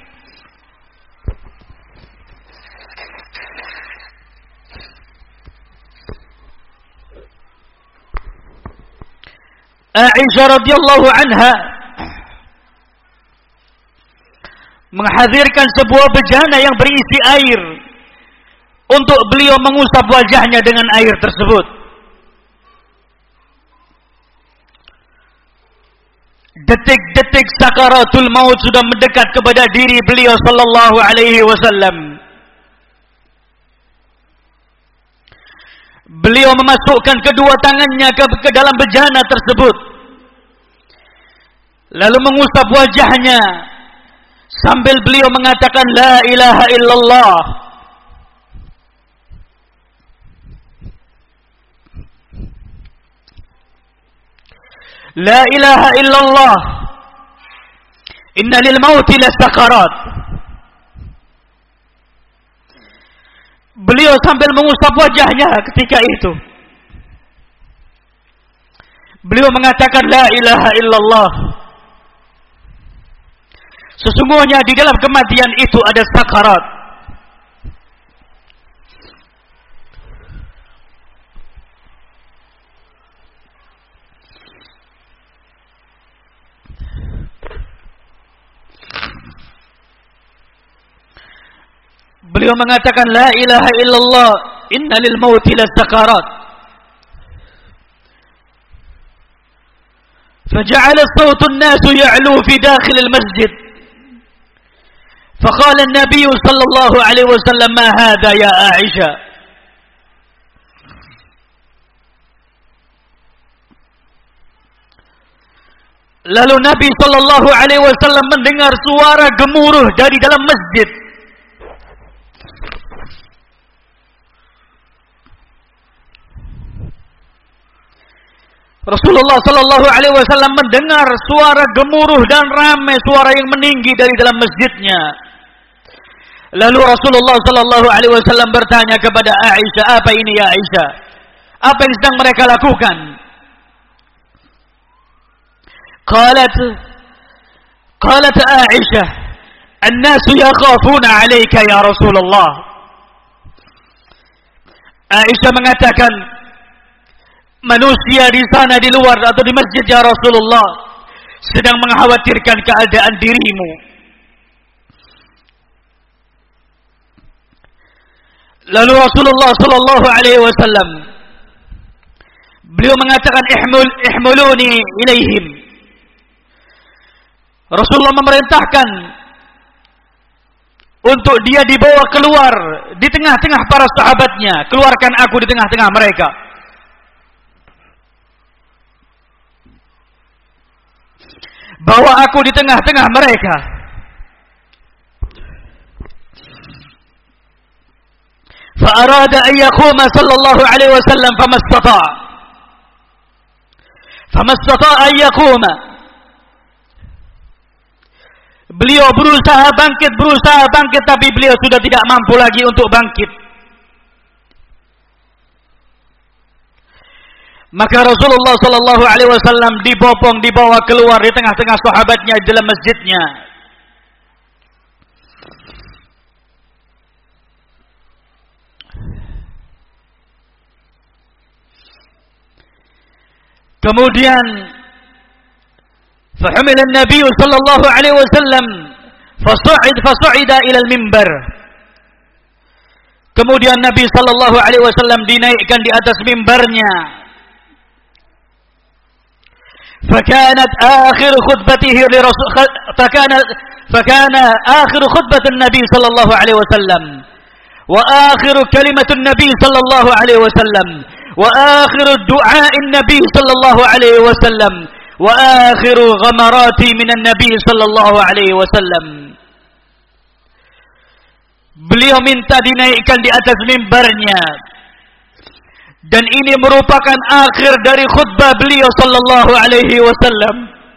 Aisyah radhiyallahu anha menghadirkan sebuah bejana yang berisi air untuk beliau mengusap wajahnya dengan air tersebut. Detik-detik sakaratul maut sudah mendekat kepada diri beliau sallallahu alaihi wasallam. Beliau memasukkan kedua tangannya ke, ke dalam bejana tersebut, lalu mengusap wajahnya sambil beliau mengatakan la ilaha illallah. La ilaha illallah, inna lil mauti lasakarat. Beliau sambil mengusap wajahnya ketika itu, beliau mengatakan la ilaha illallah. Sesungguhnya di dalam kematian itu ada sakarat. Beliau mengatakan la ilaha illallah, inna lil mauti lasakarat. فجعل صوت الناس يعلو في داخل المسجد فقال النبي صلى الله عليه وسلم ما هذا يا عائشة. Lalu Nabi sallallahu alaihi wasallam mendengar suara gemuruh dari dalam masjid. Rasulullah sallallahu alaihi wasallam mendengar suara gemuruh dan ramai, suara yang meninggi dari dalam masjidnya. Lalu Rasulullah sallallahu alaihi wasallam bertanya kepada Aisyah, "Apa ini ya Aisyah? Apa yang sedang mereka lakukan?" Qalat Qalat Aisyah, "An-nasu yakhafuna 'alaika ya Rasulullah." Aisyah mengatakan, manusia di sana di luar atau di masjid ya Rasulullah sedang mengkhawatirkan keadaan dirimu. Lalu Rasulullah sallallahu alaihi wasallam beliau mengatakan, ihmul ihmuluni ilaihim. Rasulullah memerintahkan untuk dia dibawa keluar di tengah-tengah para sahabatnya. Keluarkan aku di tengah-tengah mereka. Bawa aku di tengah-tengah mereka. فأراد أن يقوم صلى الله عليه وسلم فما استطاع فما استطاع أن يقوم. Beliau berusaha bangkit, berusaha bangkit, tapi beliau sudah tidak mampu lagi untuk bangkit. Maka Rasulullah sallallahu alaihi wasallam dibopong, dibawa keluar di tengah-tengah sahabatnya di dalam masjidnya. Kemudian فحمل النبي صلى الله عليه وسلم فصعد فصعد إلى المنبر. Kemudian Nabi sallallahu alaihi wasallam dinaikkan di atas mimbarnya. فكانت آخر خطبته لرسول فكان فكان آخر خطبة النبي صلى الله عليه وسلم وآخر كلمة النبي صلى الله عليه وسلم وآخر الدعاء النبي صلى الله عليه وسلم وآخر غمرات من النبي صلى الله عليه وسلم. Beliau minta dinaikkan di atas mimbarnya, dan ini merupakan akhir dari khutbah beliau sallallahu alaihi wasallam,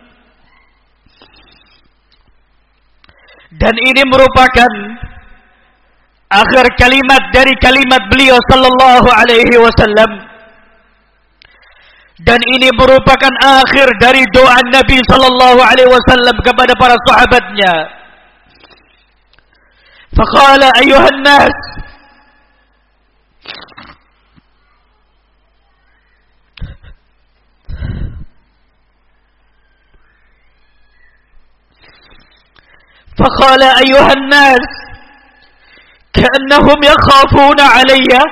dan ini merupakan akhir kalimat dari kalimat beliau sallallahu alaihi wasallam, dan ini merupakan akhir dari doa Nabi sallallahu alaihi wasallam kepada para sahabatnya. Faqala ayuhan nas, Faqala ayuhan nas ka'annahum yakhafuna alayya.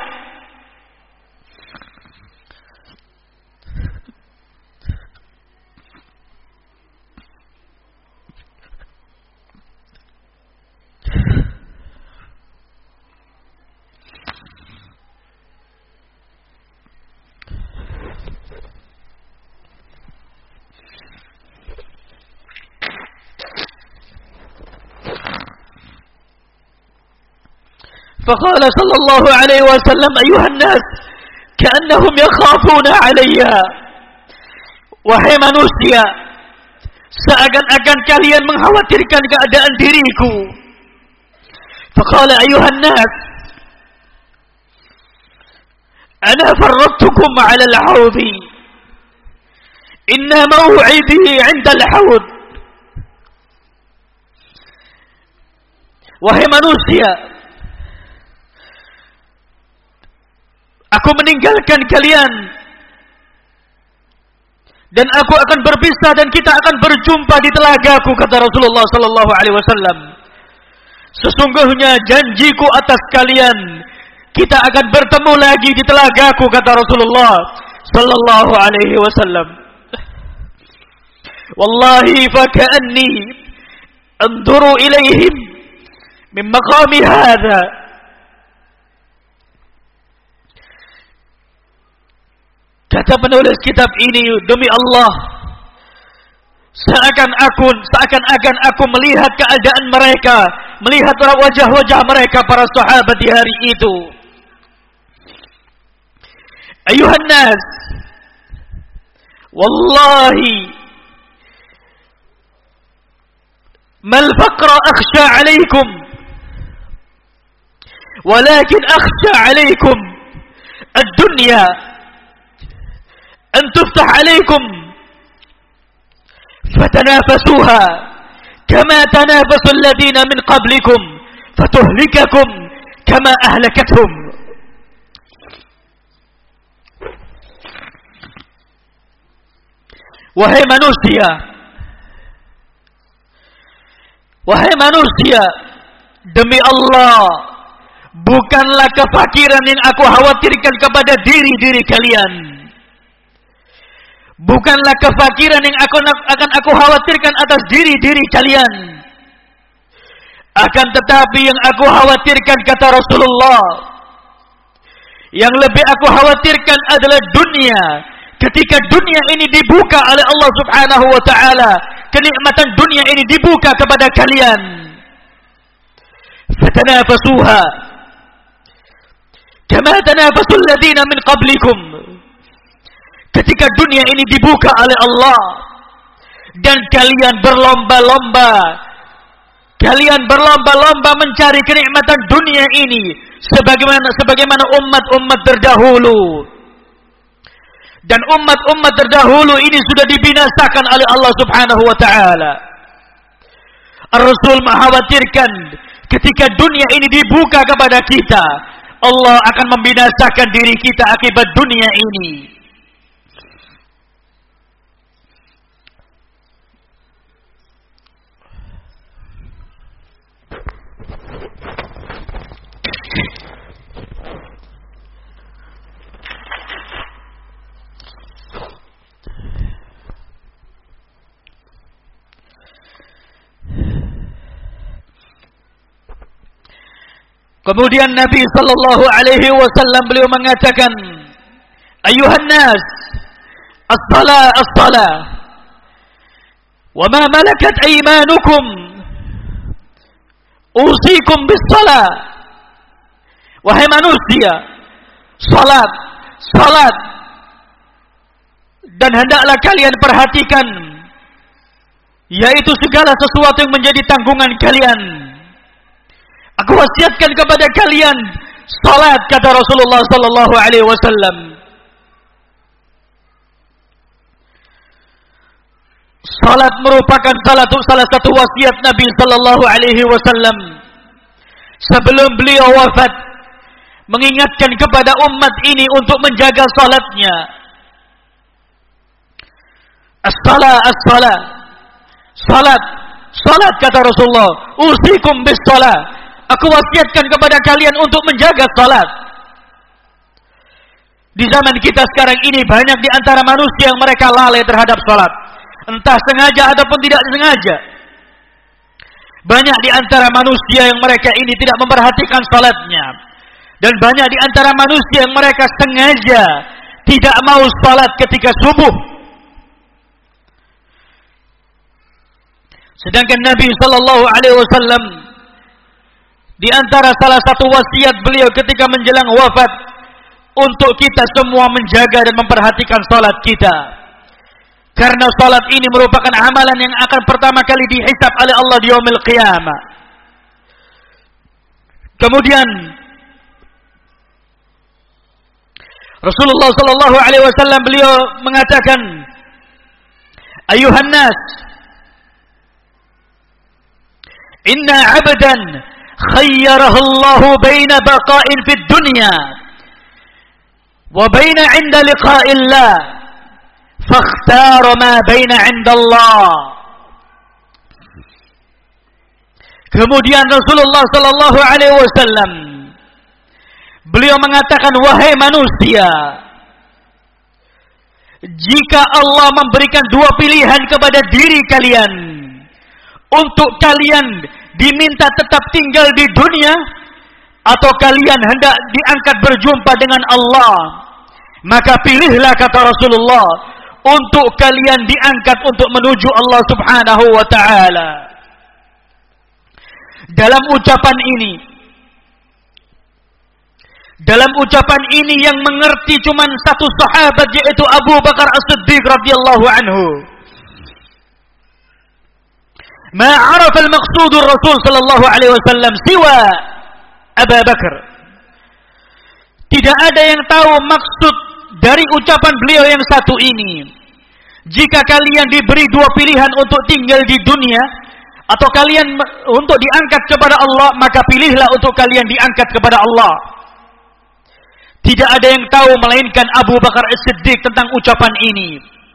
فقال صلى الله عليه وسلم أيها الناس كأنهم يخافون علي. Wahai manusia, seakan-akan kalian mengkhawatirkan keadaan diriku. فقال أيها الناس أنا فرطتكم على الحوض إن موعدي عند الحوض. Wahai manusia, aku meninggalkan kalian dan aku akan berpisah dan kita akan berjumpa di telagaku, kata Rasulullah sallallahu alaihi wasallam. Sesungguhnya janjiku atas kalian, kita akan bertemu lagi di telagaku, kata Rasulullah sallallahu alaihi wasallam. Wallahi faka'anni anzuru ilaihim min maqami hadha. Kata penulis kitab ini, demi Allah, seakan-akan seakan-akan aku melihat keadaan mereka, melihat wajah-wajah mereka para sahabat di hari itu. Ayuhan nas, wallahi mal faqra akhsha alaikum walakin akhsha alaikum ad-dunya an tuftah alaikum fatanafasuha kama tanafasu alladhina min qablikum fatuhlikakum kama ahlakathum. Wahai manusia, wahai manusia, demi Allah, bukanlah kefakiran yang aku khawatirkan kepada diri-diri kalian. Bukanlah kefakiran yang aku, akan aku khawatirkan atas diri-diri kalian. Akan tetapi yang aku khawatirkan, kata Rasulullah, yang lebih aku khawatirkan adalah dunia. Ketika dunia ini dibuka oleh Allah Subhanahu wa ta'ala, kenikmatan dunia ini dibuka kepada kalian, fatanafasuha kama tanafasul ladzina min qablikum. Ketika dunia ini dibuka oleh Allah dan kalian berlomba-lomba, kalian berlomba-lomba mencari kenikmatan dunia ini sebagaimana sebagaimana umat-umat terdahulu. Dan umat-umat terdahulu ini sudah dibinasakan oleh Allah Subhanahu wa ta'ala. Ar-Rasul mengkhawatirkan ketika dunia ini dibuka kepada kita, Allah akan membinasakan diri kita akibat dunia ini. Kemudian Nabi sallallahu alaihi wasallam beliau mengatakan, ayuhan nas, as-salah as-salah wa ma malakat aymanukum usikum bis-salah. Wahai manusia, salat, salat, dan hendaklah kalian perhatikan, yaitu segala sesuatu yang menjadi tanggungan kalian. Aku wasiatkan kepada kalian salat, kata Rasulullah sallallahu alaihi wasallam. Salat merupakan salah satu salah satu wasiat Nabi sallallahu alaihi wasallam sebelum beliau wafat, mengingatkan kepada umat ini untuk menjaga salatnya. As-salah, as-salah. Salat, salat, kata Rasulullah. Usikum bis-salah. Aku wasiatkan kepada kalian untuk menjaga salat. Di zaman kita sekarang ini banyak di antara manusia yang mereka lalai terhadap salat, entah sengaja ataupun tidak sengaja. Banyak di antara manusia yang mereka ini tidak memperhatikan salatnya, dan banyak di antara manusia yang mereka sengaja tidak mau salat ketika subuh. Sedangkan Nabi sallallahu alaihi wasallam, di antara salah satu wasiat beliau ketika menjelang wafat, untuk kita semua menjaga dan memperhatikan salat kita. Karena salat ini merupakan amalan yang akan pertama kali dihisab oleh Allah di yaumil qiyamah. Kemudian Rasulullah sallallahu alaihi wasallam beliau mengatakan, ayuhan nas, inna 'abdan khayyarahu Allah baina baqa'in fid dunya wa baina 'inda liqa'illah fakhtara ma baina 'inda Allah. Kemudian Rasulullah sallallahu alaihi wasallam beliau mengatakan, wahai manusia, jika Allah memberikan dua pilihan kepada diri kalian, untuk kalian diminta tetap tinggal di dunia atau kalian hendak diangkat berjumpa dengan Allah, maka pilihlah, kata Rasulullah, untuk kalian diangkat untuk menuju Allah Subhanahu wa ta'ala. Dalam ucapan ini Dalam ucapan ini yang mengerti cuma satu sahabat, yaitu Abu Bakar As-Siddiq radhiyallahu anhu. Ma 'arafa al-maqsud ar-Rasul sallallahu alaihi wasallam siwa Abu Bakar. Tidak ada yang tahu maksud dari ucapan beliau yang satu ini. Jika kalian diberi dua pilihan untuk tinggal di dunia atau kalian untuk diangkat kepada Allah, maka pilihlah untuk kalian diangkat kepada Allah. Tidak ada yang tahu melainkan Abu Bakar As-Siddiq tentang ucapan ini.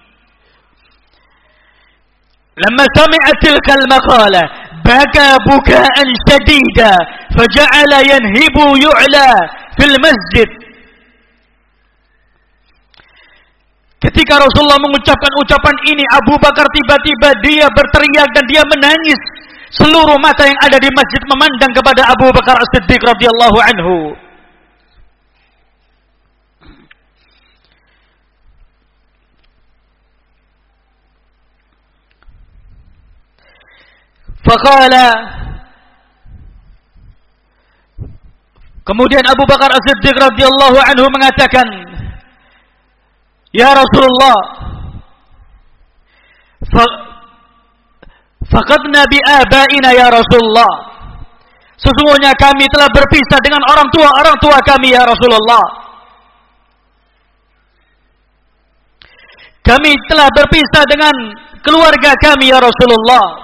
Lamma sami'a tilka al-maqala baka bukaan shadida faja'ala yanhibu yu'la fil masjid. Ketika Rasulullah mengucapkan ucapan ini, Abu Bakar tiba-tiba dia berteriak dan dia menangis. Seluruh mata yang ada di masjid memandang kepada Abu Bakar As-Siddiq radhiyallahu anhu. Faqala, kemudian Abu Bakar As-Siddiq radhiyallahu anhu mengatakan, "Ya Rasulullah, faqadna bi abaina ya Rasulullah. Sesungguhnya kami telah berpisah dengan orang tua orang tua kami ya Rasulullah. Kami telah berpisah dengan keluarga kami ya Rasulullah.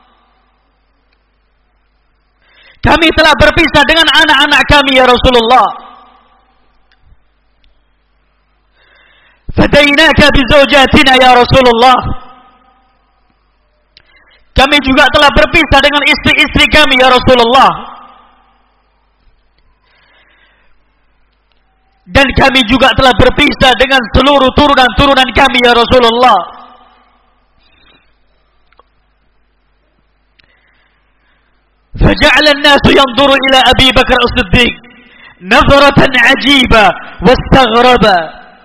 Kami telah berpisah dengan anak-anak kami ya Rasulullah. Fadainaka bi zawjatina ya Rasulullah. Kami juga telah berpisah dengan istri-istri kami ya Rasulullah. Dan kami juga telah berpisah dengan seluruh turunan-turunan kami ya Rasulullah. فجعل الناس ينظر إلى أبي بكر الصديق نظرة عجيبة واستغربا."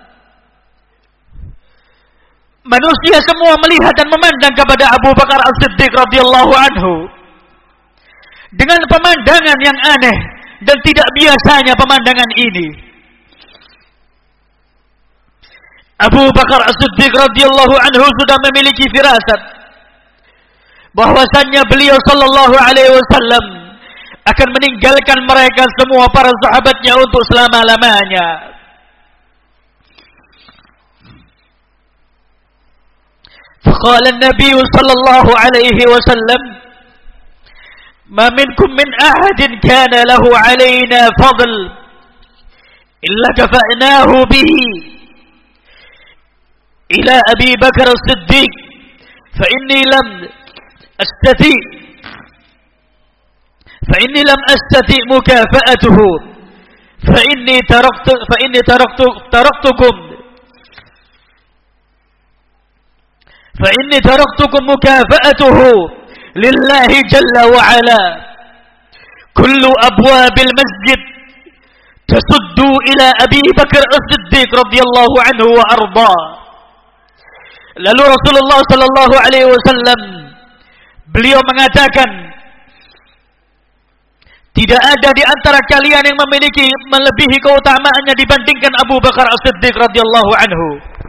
Manusia semua melihat dan memandang kepada Abu Bakar As-Siddiq radhiyallahu anhu dengan pemandangan yang aneh dan tidak biasanya pemandangan ini. Abu Bakar As-Siddiq radhiyallahu anhu sudah memiliki firasat bahwasannya beliau sallallahu alaihi wasallam akan meninggalkan mereka semua para sahabatnya untuk selama-lamanya. Faqala an-nabiy sallallahu alaihi wasallam, "Ma minkum min ahadin kana lahu alaina fadl illa kafa'nahu bihi ila Abi Bakar As-Siddiq fa inni lam أستطيع فإني لم أستطيع مكافأته فإني تركت فإني تركت تركتكم فإني تركتكم مكافأته لله جل وعلا كل أبواب المسجد تسد إلى أبي بكر الصديق رضي الله عنه وأرضاه." Lalu Rasulullah sallallahu alaihi wasallam beliau mengatakan, tidak ada di antara kalian yang memiliki melebihi keutamaannya dibandingkan Abu Bakar As-Siddiq radhiyallahu anhu.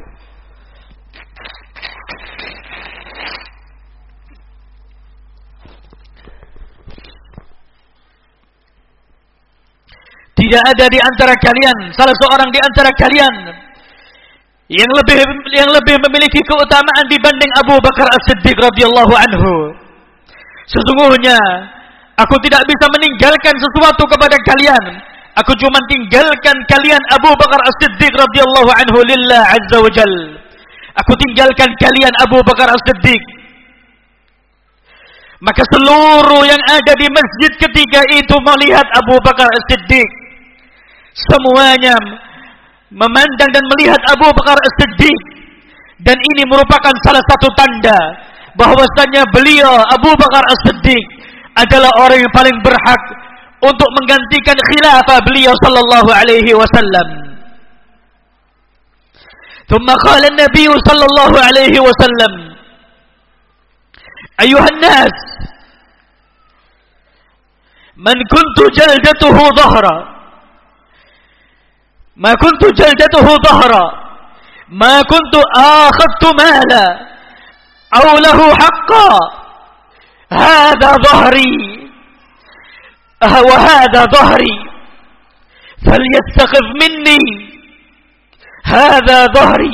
Tidak ada di antara kalian salah seorang di antara kalian yang lebih yang lebih memiliki keutamaan dibanding Abu Bakar As-Siddiq radhiyallahu anhu. Sesungguhnya aku tidak bisa meninggalkan sesuatu kepada kalian. Aku cuma tinggalkan kalian Abu Bakar As-Siddiq radhiyallahu anhu lillah azza wa jal. Aku tinggalkan kalian Abu Bakar As-Siddiq. Maka seluruh yang ada di masjid ketika itu melihat Abu Bakar As-Siddiq. Semuanya memandang dan melihat Abu Bakar As-Siddiq. Dan ini merupakan salah satu tanda bahwasanya beliau Abu Bakar As-Siddiq adalah orang yang paling berhak untuk menggantikan khilafah beliau sallallahu alaihi wasallam. Thumma qala an-nabiy sallallahu alaihi wasallam, "Ayuhan nas, man kuntu jaldatuhu dhahra ma kuntu jaldatuhu dhahra, ma kuntu akhadtu mala aw lahu haqqan, hadha dhahri wa hadha dhahri falyastaqif minni, hadha dhahri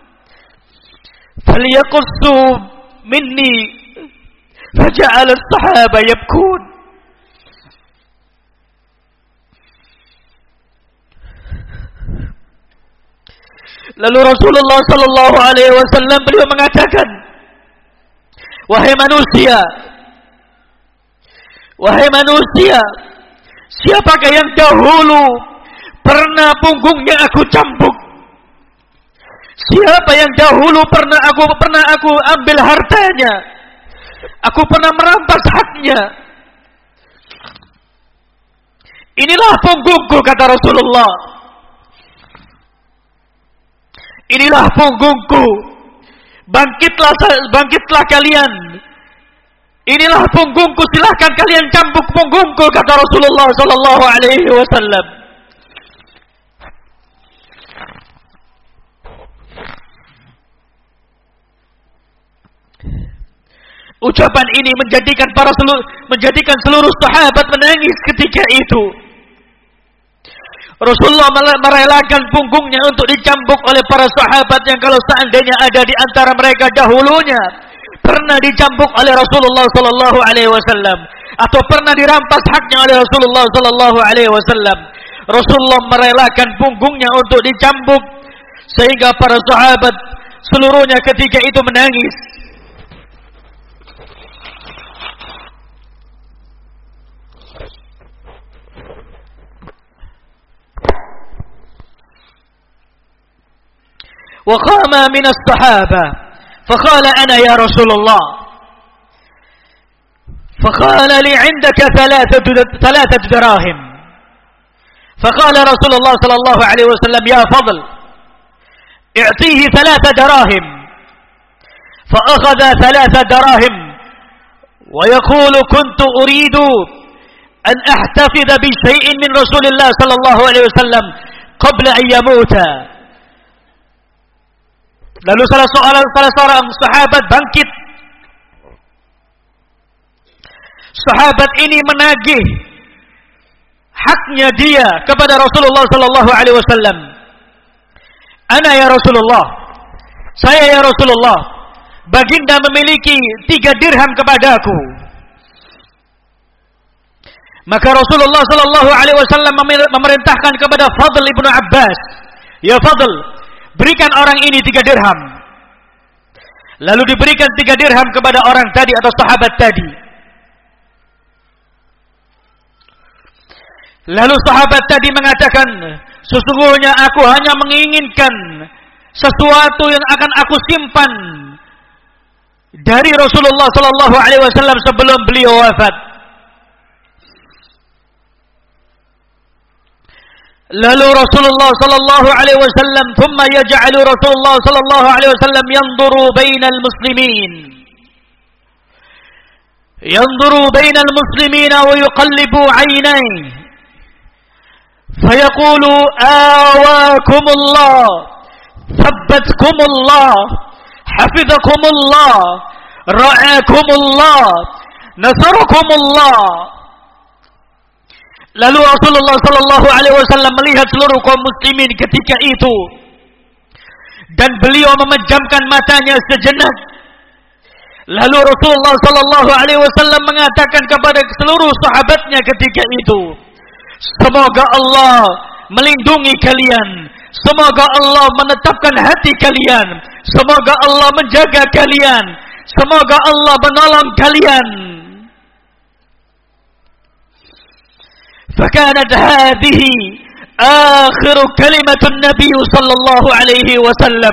falyaqussu minni. Faja'ala as-sahaba yabkun. Lalu Rasulullah sallallahu alaihi wasallam beliau mengatakan, wahai manusia, wahai manusia, siapakah yang dahulu pernah punggungnya aku cambuk? Siapa yang dahulu pernah aku pernah aku ambil hartanya? Aku pernah merampas haknya. Inilah punggungku, kata Rasulullah. Inilah punggungku. Bangkitlah, bangkitlah kalian. Inilah punggungku, silahkan kalian cambuk punggungku, kata Rasulullah sallallahu alaihi wasallam. Ucapan ini menjadikan para seluruh, menjadikan seluruh sahabat menangis ketika itu. Rasulullah merelakan punggungnya untuk dicambuk oleh para sahabat yang kalau seandainya ada di antara mereka dahulunya pernah dicambuk oleh Rasulullah sallallahu alaihi wasallam atau pernah dirampas haknya oleh Rasulullah sallallahu alaihi wasallam, Rasulullah merelakan punggungnya untuk dicambuk sehingga para sahabat seluruhnya ketika itu menangis. وقام من الصحابة فقال أنا يا رسول الله، فقال لي عندك ثلاثة ثلاثة دراهم، فقال رسول الله صلى الله عليه وسلم يا فضل اعطيه ثلاث دراهم، فأخذ ثلاث دراهم ويقول كنت أريد أن أحتفظ بشيء من رسول الله صلى الله عليه وسلم قبل أن يموت. Lalu salah seorang, salah seorang sahabat bangkit. Sahabat ini menagih haknya dia kepada Rasulullah sallallahu alaihi wasallam. Ana ya Rasulullah, saya ya Rasulullah, baginda memiliki tiga dirham kepadaku. Maka Rasulullah sallallahu alaihi wasallam memerintahkan kepada Fadl ibnu Abbas, ya Fadl, berikan orang ini tiga dirham. Lalu diberikan tiga dirham kepada orang tadi atau sahabat tadi. Lalu sahabat tadi mengatakan, sesungguhnya aku hanya menginginkan sesuatu yang akan aku simpan dari Rasulullah sallallahu alaihi wasallam sebelum beliau wafat. Lalu Rasulullah sallallahu alaihi wasallam thumma yaj'alu Rasulullah sallallahu alaihi wasallam yanzuru bainal muslimin yanzuru bainal muslimin wa yuqallibu 'aynayhi fayaqulu awakumullah thabbatkumullah hafizakumullah ra'akumullah nasarakumullah. Lalu Rasulullah sallallahu alaihi wasallam melihat seluruh kaum muslimin ketika itu dan beliau memejamkan matanya sejenak. Lalu Rasulullah sallallahu alaihi wasallam mengatakan kepada seluruh sahabatnya ketika itu, semoga Allah melindungi kalian, semoga Allah menetapkan hati kalian, semoga Allah menjaga kalian, semoga Allah menolong kalian. فكانت هذه آخر كلمة النبي صلى الله عليه وسلم.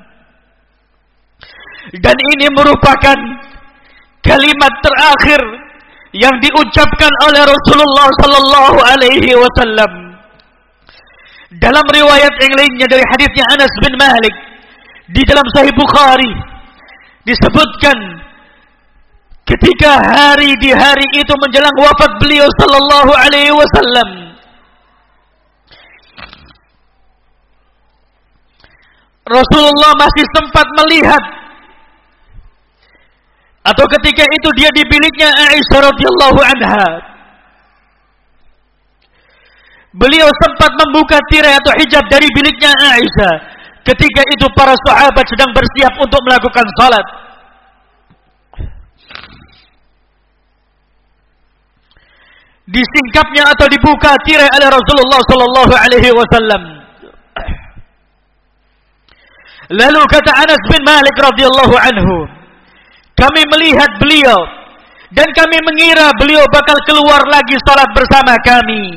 Dan ini merupakan kalimat terakhir yang diucapkan oleh Rasulullah sallallahu alaihi wasallam. Dalam riwayat yang lainnya dari hadisnya Anas bin Malik di dalam Sahih Bukhari disebutkan ketika hari di hari itu menjelang wafat beliau sallallahu alaihi wasallam, Rasulullah masih sempat melihat, atau ketika itu dia di biliknya Aisyah radhiyallahu anha. Beliau sempat membuka tirai atau hijab dari biliknya Aisyah. Ketika itu para sahabat sedang bersiap untuk melakukan salat. Disingkapnya atau dibuka tirai oleh Rasulullah sallallahu alaihi wasallam. Lalu kata Anas bin Malik radhiyallahu anhu, kami melihat beliau dan kami mengira beliau bakal keluar lagi salat bersama kami.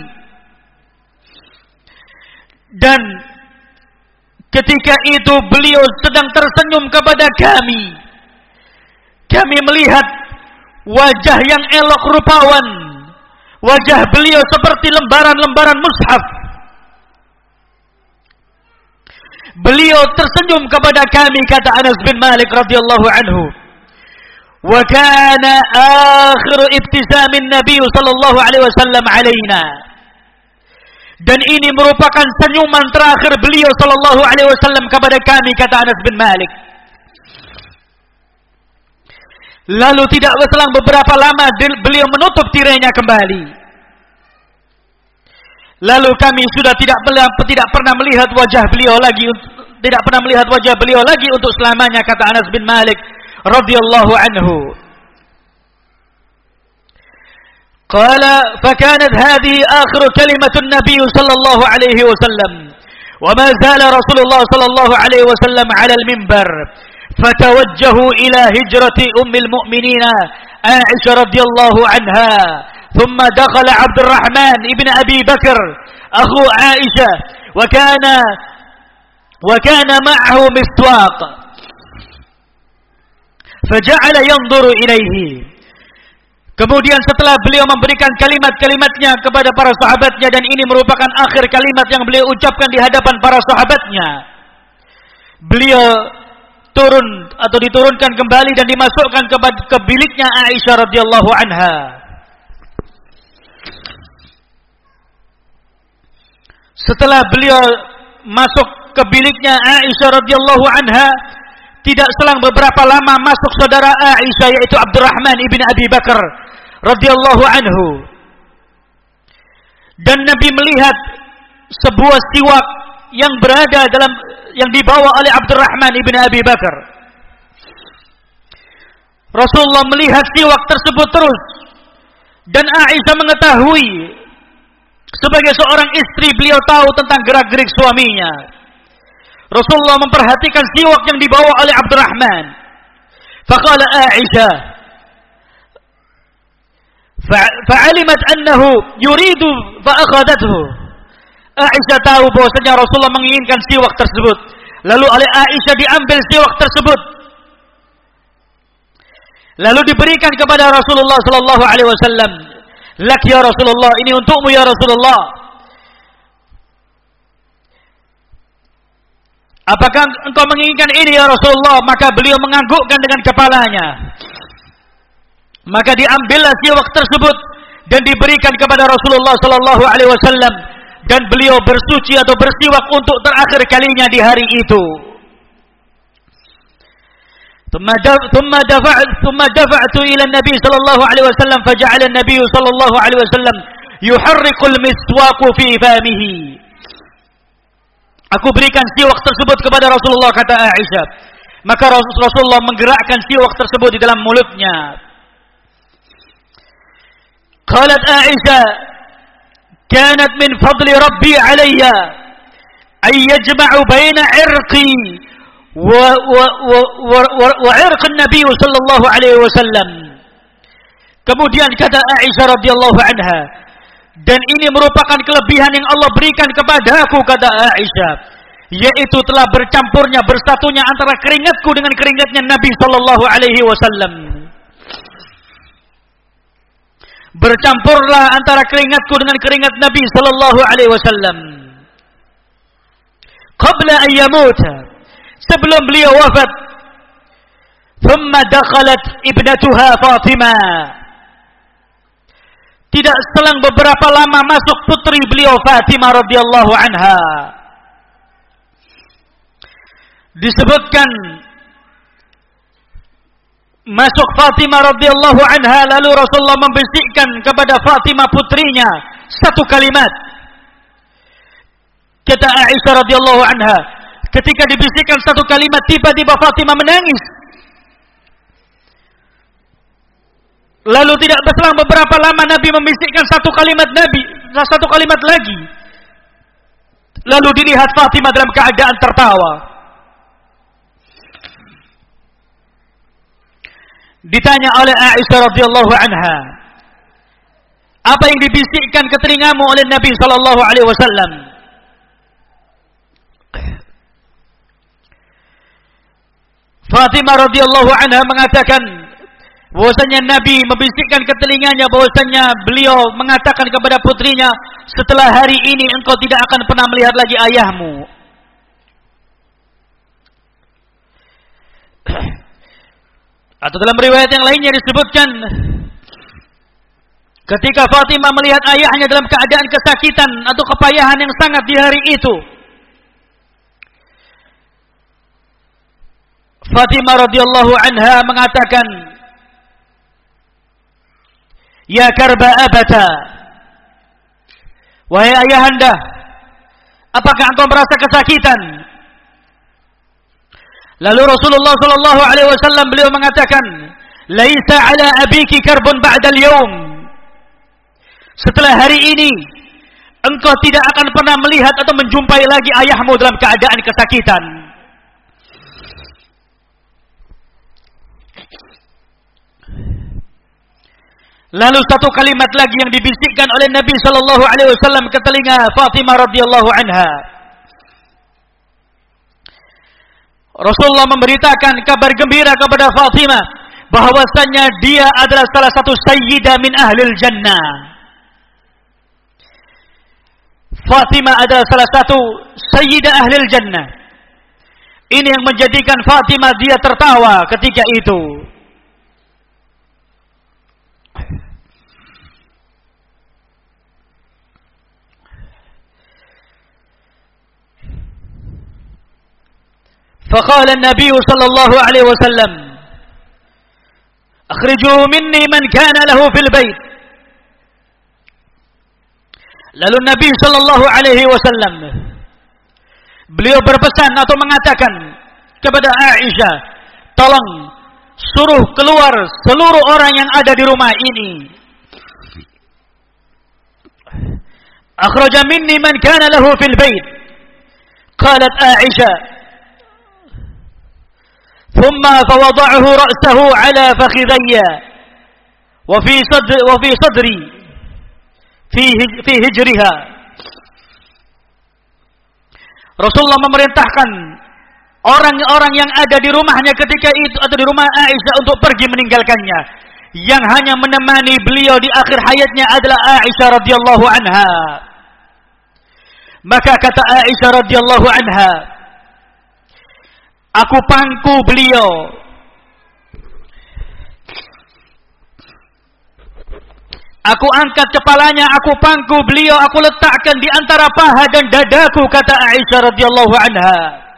Dan ketika itu beliau sedang tersenyum kepada kami. Kami melihat wajah yang elok rupawan. Wajah beliau seperti lembaran-lembaran mushaf. Beliau tersenyum kepada kami, kata Anas bin Malik radhiyallahu anhu. Wa kana akhir ibtisamin Nabi sallallahu alaihi wasallam alaina. Dan ini merupakan senyuman terakhir beliau sallallahu alaihi wasallam kepada kami, kata Anas bin Malik. Lalu tidak berselang beberapa lama beliau menutup tirainya kembali. Lalu kami sudah tidak tidak pernah melihat wajah beliau lagi, tidak pernah melihat wajah beliau lagi untuk selamanya, kata Anas bin Malik radhiyallahu anhu. Qala fakanat hadhihi akhir kalimat an-nabiy sallallahu alaihi wasallam wa ma zala Rasulullah sallallahu alaihi wasallam ala al-minbar fatawajjahu ila hijrati ummil mu'minina Aisyah radhiyallahu anha thumma dakhala Abdurrahman ibn Abi Bakr akhu Aisyah wa kana wa kana ma'ahu mistwaq faja'ala yanzuru ilayhi. Kemudian setelah beliau memberikan kalimat-kalimatnya kepada para sahabatnya, dan ini merupakan akhir kalimat yang beliau ucapkan di hadapan para sahabatnya, beliau turun atau diturunkan kembali dan dimasukkan ke, ke biliknya Aisyah radhiyallahu anha. Setelah beliau masuk ke biliknya Aisyah radhiyallahu anha, tidak selang beberapa lama masuk saudara Aisyah yaitu Abdurrahman ibn Abi Bakar radhiyallahu anhu. Dan Nabi melihat sebuah siwak yang berada dalam yang dibawa oleh Abdurrahman ibn Abi Bakar. Rasulullah melihat siwak tersebut terus, dan Aisyah mengetahui sebagai seorang istri beliau tahu tentang gerak-gerik suaminya. Rasulullah memperhatikan siwak yang dibawa oleh Abdurrahman. Faqala Aisyah, fa'alimat annahu yuridu fa'akhadathu. Aisyah tahu bahwasanya Rasulullah menginginkan siwak tersebut. Lalu oleh Aisyah diambil siwak tersebut. Lalu diberikan kepada Rasulullah sallallahu alaihi wasallam. Lak ya Rasulullah, ini untukmu ya Rasulullah. Apakah engkau menginginkan ini ya Rasulullah? Maka beliau menganggukkan dengan kepalanya. Maka diambillah siwak tersebut dan diberikan kepada Rasulullah sallallahu alaihi wasallam, dan beliau bersuci atau bersiwak untuk terakhir kalinya di hari itu. Thumma thumma dafa'tu thumma dafa'tu ila an-nabi sallallahu alaihi wasallam faja'ala an-nabiy sallallahu alaihi wasallam yuharriqul miswaqu fi famihi. Aku berikan siwak tersebut kepada Rasulullah, kata Aisyah. Maka Rasulullah menggerakkan siwak tersebut di dalam mulutnya. Qalat Aisyah, kanat min fadli Rabbi alayya ay yajma'u baina 'irqi wa wa wa wa 'irqi an-nabi sallallahu alaihi wasallam. Kemudian kata Aisyah radhiyallahu anha, dan ini merupakan kelebihan yang Allah berikan kepadaku, kata Aisyah, yaitu telah bercampurnya, bersatunya antara keringatku dengan keringatnya Nabi sallallahu alaihi wasallam. Bercampurlah antara keringatku dengan keringat Nabi sallallahu alaihi wasallam. Qabla an yamuta, sebelum beliau wafat. Thumma dakhalat ibnatuha Fatimah. Tidak selang beberapa lama masuk putri beliau Fatimah radhiyallahu anha. disebutkan masuk Fatimah radhiyallahu anha, lalu Rasulullah membisikkan kepada Fatimah putrinya satu kalimat. Kata Aisyah radhiyallahu anha, ketika dibisikkan satu kalimat, tiba-tiba Fatimah menangis. Lalu tidak berselang beberapa lama Nabi membisikkan satu kalimat Nabi, satu kalimat lagi. Lalu dilihat Fatimah dalam keadaan tertawa. Ditanya oleh Aisyah radhiyallahu anha, apa yang dibisikkan ke telingamu oleh Nabi sallallahu alaihi wasallam? Fatimah radhiyallahu anha mengatakan bahwasanya Nabi membisikkan ke telinganya bahwasanya beliau mengatakan kepada putrinya, setelah hari ini engkau tidak akan pernah melihat lagi ayahmu. Atau dalam riwayat yang lainnya disebutkan, ketika Fatimah melihat ayahnya dalam keadaan kesakitan atau kepayahan yang sangat di hari itu, Fatimah radhiyallahu anha mengatakan, ya karba abata, wahai ayahanda, apakah engkau merasa kesakitan? Lalu Rasulullah sallallahu alaihi wasallam beliau mengatakan, laisa ala abiki karbun ba'dal yaum. Setelah hari ini engkau tidak akan pernah melihat atau menjumpai lagi ayahmu dalam keadaan kesakitan. Lalu satu kalimat lagi yang dibisikkan oleh Nabi sallallahu alaihi wasallam ke telinga Fatimah radhiyallahu anha. Rasulullah memberitakan kabar gembira kepada Fatimah bahwasanya dia adalah salah satu sayyidah min ahlil jannah. Fatimah adalah salah satu sayyidah ahlil jannah. Ini yang menjadikan Fatimah dia tertawa ketika itu. فقال النبي صلى الله عليه وسلم أخرجوا مني من كان له في البيت. Lalu Nabi sallallahu alaihi wasallam beliau berpesan atau mengatakan kepada Aisyah, tolong suruh keluar seluruh orang yang ada di rumah ini. Akhraja minni man kana lahu fil bait. Qalat Aisyah, ثم فوضعه رأسه على فخذي وفي صدر وفي صدري في في هجرها. Rasulullah memerintahkan orang-orang yang ada di rumahnya ketika itu atau di rumah Aisyah untuk pergi meninggalkannya. Yang hanya menemani beliau di akhir hayatnya adalah Aisyah radhiyallahu anha. Maka kata Aisyah radhiyallahu anha, aku pangku beliau. Aku angkat kepalanya, aku pangku beliau, aku letakkan di antara paha dan dadaku, kata Aisyah radhiyallahu anha.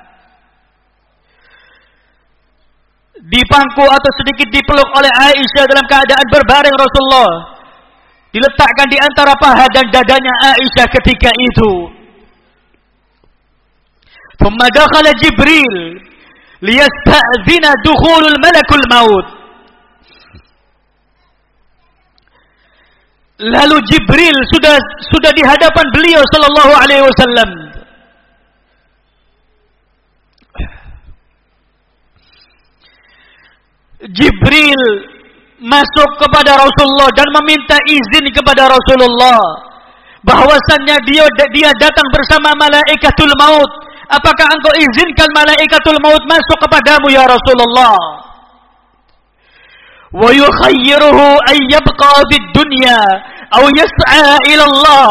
Dipangku atau sedikit dipeluk oleh Aisyah dalam keadaan berbaring Rasulullah. Diletakkan di antara paha dan dadanya Aisyah ketika itu. ثم دخل جبريل liyasta'zina dukhulul malakul maut. Lalu Jibril sudah sudah di hadapan beliau sallallahu alaihi wasallam. Jibril masuk kepada Rasulullah dan meminta izin kepada Rasulullah bahwasannya dia dia datang bersama malaikatul maut. Apakah engkau izinkan malaikatul maut masuk kepadamu ya Rasulullah? Wa yukhayyiruhu an yabqa fid dunya aw yas'a ila Allah.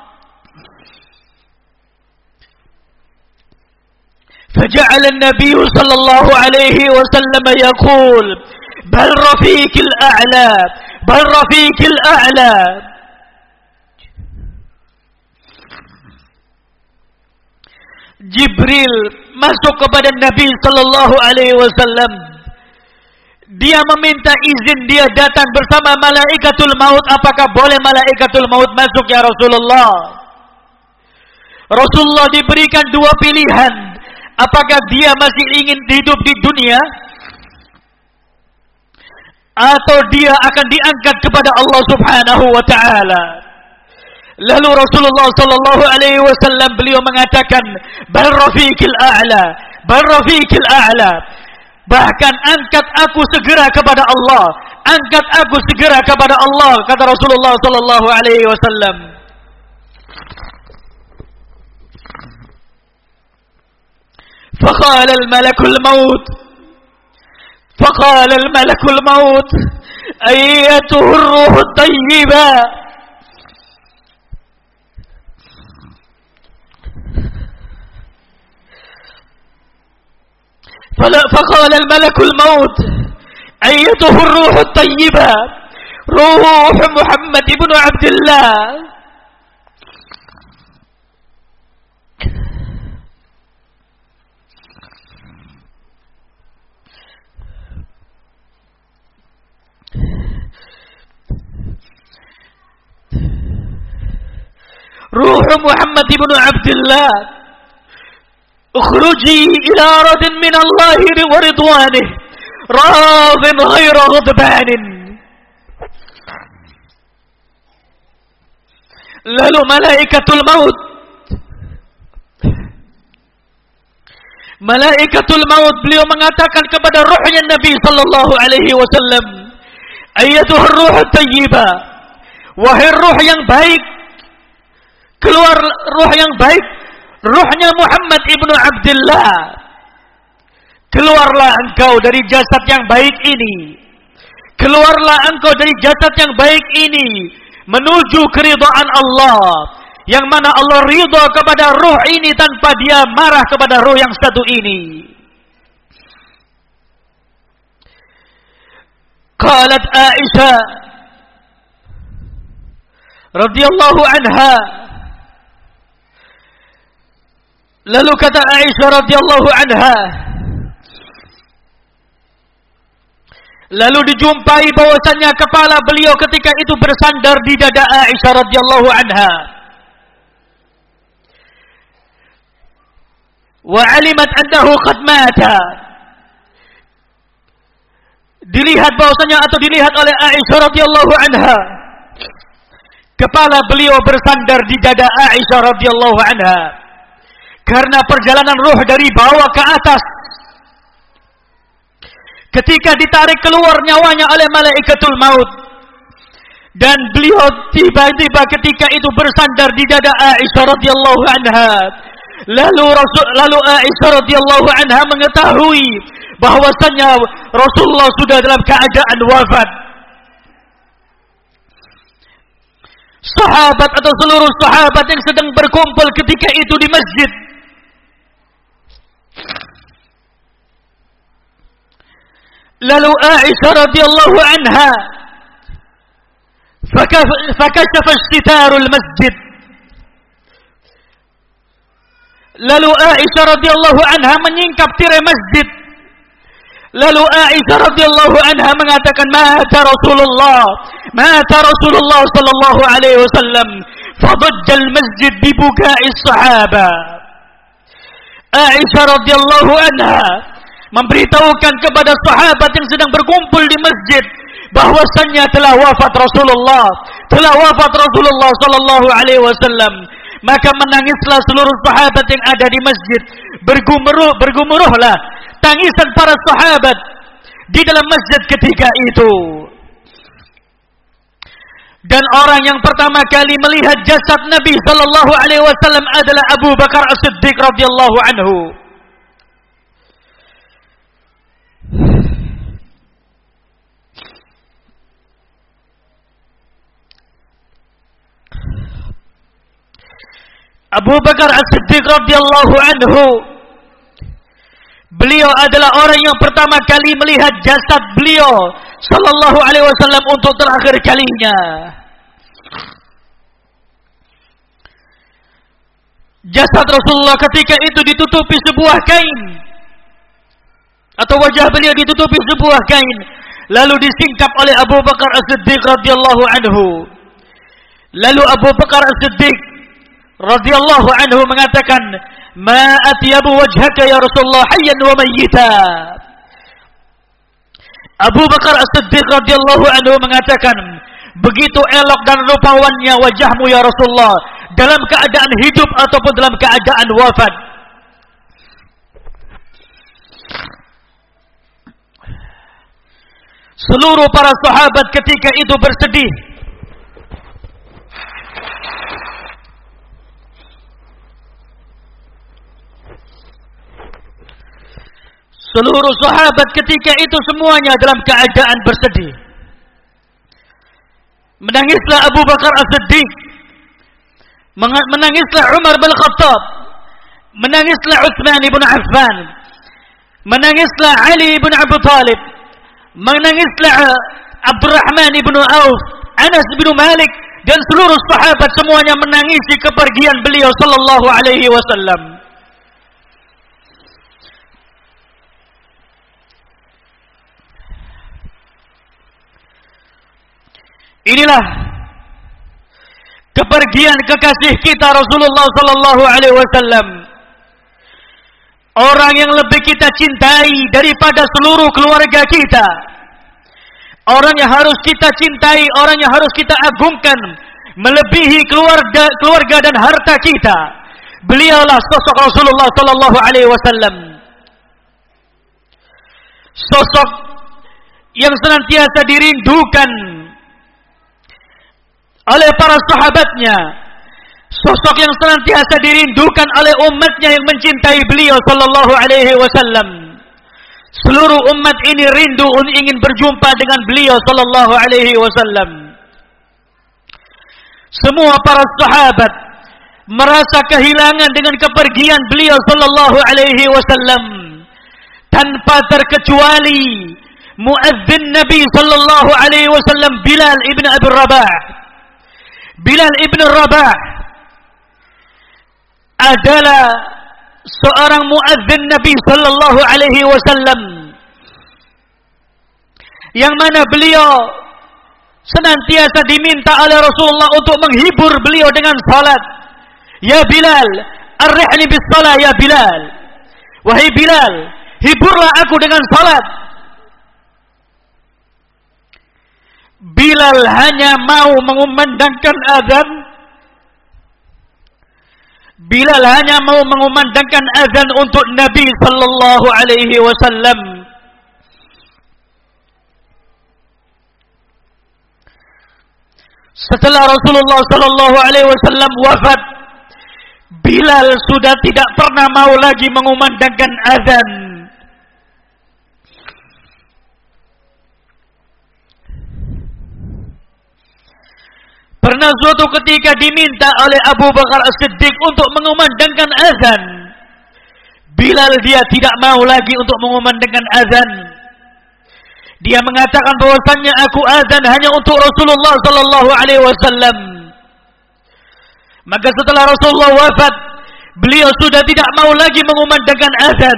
فجعل النبي صلى الله عليه وسلم يقول بل رفيق الأعلى بل رفيق الأعلى. Jibril masuk kepada Nabi sallallahu alaihi wasallam. Dia meminta izin, dia datang bersama malaikatul maut. Apakah boleh malaikatul maut masuk ya Rasulullah? Rasulullah diberikan dua pilihan. Apakah dia masih ingin hidup di dunia, atau dia akan diangkat kepada Allah Subhanahu wa taala. Lalu Rasulullah sallallahu alaihi wasallam beliau mengatakan, "Bal rafiqil a'la, bal rafiqil a'la." Bahkan angkat aku segera kepada Allah, angkat aku segera kepada Allah, kata Rasulullah sallallahu alaihi wasallam. Faqala al-malakul maut فقال الملك الموت أيتها الروح الطيبة فقال الملك الموت أيتها الروح الطيبة روح محمد بن عبد الله. روح محمد بن عبد الله اخرجي إلى رد من الله ورضوانه راض غير غضبان. Lalu malaikatul maut Malaikatul maut beliau mengatakan kepada ruhnya Nabi sallallahu alaihi wasallam, ayyatuhur ruhut thayyibah, wahai ruh yang baik, keluar ruh yang baik, ruhnya Muhammad ibnu Abdullah. Keluarlah engkau dari jasad yang baik ini. Keluarlah engkau dari jasad yang baik ini menuju keridhaan Allah, yang mana Allah ridha kepada ruh ini tanpa dia marah kepada ruh yang satu ini. Qalat Aisyah radhiyallahu anha, lalu kata Aisyah radhiyallahu anha, lalu dijumpai bahwasanya kepala beliau ketika itu bersandar di dada Aisyah radhiyallahu anha. Wa alimat annahu qad mata. Dilihat bahwasanya atau dilihat oleh Aisyah radhiyallahu anha, kepala beliau bersandar di dada Aisyah radhiyallahu anha. Karena perjalanan ruh dari bawah ke atas, ketika ditarik keluar nyawanya oleh malaikatul maut, dan beliau tiba-tiba ketika itu bersandar di dada Aisyah radhiyallahu anha, lalu Rasul, lalu Aisyah radhiyallahu anha mengetahui bahwasanya Rasulullah sudah dalam keadaan wafat. Sahabat atau seluruh sahabat yang sedang berkumpul ketika itu di masjid, lalu Aisyah radhiyallahu anha fakashafa istitarul masjid. Lalu Aisyah radhiyallahu anha menyingkap tirai masjid. Lalu Aisyah radhiyallahu anha mengatakan, mata Rasulullah, mata Rasulullah sallallahu alaihi wasallam. Fadajjal masjid bibuka'is sahaba. Aisyah radhiyallahu anha memberitahukan kepada sahabat yang sedang berkumpul di masjid bahwasannya telah wafat Rasulullah, telah wafat Rasulullah sallallahu alaihi wasallam. Maka menangislah seluruh sahabat yang ada di masjid. Bergumuruh, bergumuruhlah tangisan para sahabat di dalam masjid ketika itu. Dan orang yang pertama kali melihat jasad Nabi sallallahu alaihi wasallam adalah Abu Bakar As-Siddiq radhiyallahu anhu. Abu Bakar As-Siddiq radhiyallahu anhu, beliau adalah orang yang pertama kali melihat jasad beliau sallallahu alaihi wasallam untuk terakhir kalinya. jasad Rasulullah ketika itu ditutupi sebuah kain, atau wajah beliau ditutupi sebuah kain, lalu disingkap oleh Abu Bakar As-Siddiq radhiyallahu anhu. Lalu Abu Bakar As-Siddiq radhiyallahu anhu mengatakan, "Ma atyabu wajhaka ya Rasulullah hayyan wa mayyita." Abu Bakar As-Siddiq radhiyallahu anhu mengatakan, begitu elok dan rupawannya wajahmu ya Rasulullah, dalam keadaan hidup ataupun dalam keadaan wafat. Seluruh para sahabat ketika itu bersedih. Seluruh sahabat ketika itu semuanya dalam keadaan bersedih. Menangislah Abu Bakar As-Siddiq, menangislah Umar bin Khattab, menangislah Utsman bin Affan, menangislah Ali bin Abi Thalib, menangislah Abdurrahman bin Auf, Anas bin Malik, dan seluruh sahabat semuanya menangisi kepergian beliau sallallahu alaihi wasallam. Inilah kepergian kekasih kita Rasulullah sallallahu alaihi wasallam. Orang yang lebih kita cintai daripada seluruh keluarga kita. Orang yang harus kita cintai, orang yang harus kita agungkan melebihi keluarga keluarga dan harta kita. Beliaulah sosok Rasulullah sallallahu alaihi wasallam. Sosok yang senantiasa dirindukan oleh para sahabatnya, sosok yang senantiasa dirindukan oleh umatnya yang mencintai beliau sallallahu alaihi wasallam. Seluruh umat ini rindu ingin berjumpa dengan beliau sallallahu alaihi wasallam. Semua para sahabat merasa kehilangan dengan kepergian beliau sallallahu alaihi wasallam, tanpa terkecuali muadzin Nabi sallallahu alaihi wasallam Bilal ibn Abi Rabah. Bilal ibn Rabah adalah seorang muadzin Nabi sallallahu alaihi wasallam yang mana beliau senantiasa diminta oleh Rasulullah untuk menghibur beliau dengan salat. Ya Bilal, arihni bis salat ya Bilal. Wahai Bilal, hiburlah aku dengan salat. Bilal hanya mau mengumandangkan azan. Bilal hanya mau mengumandangkan azan untuk Nabi sallallahu alaihi wasallam. Setelah Rasulullah sallallahu alaihi wasallam wafat, Bilal sudah tidak pernah mau lagi mengumandangkan azan. Pernah suatu ketika diminta oleh Abu Bakar As-Siddiq untuk mengumandangkan azan. Bilal dia tidak mau lagi untuk mengumandangkan azan. Dia mengatakan bahwasannya aku azan hanya untuk Rasulullah sallallahu alaihi wasallam. Maka setelah Rasulullah wafat, beliau sudah tidak mau lagi mengumandangkan azan.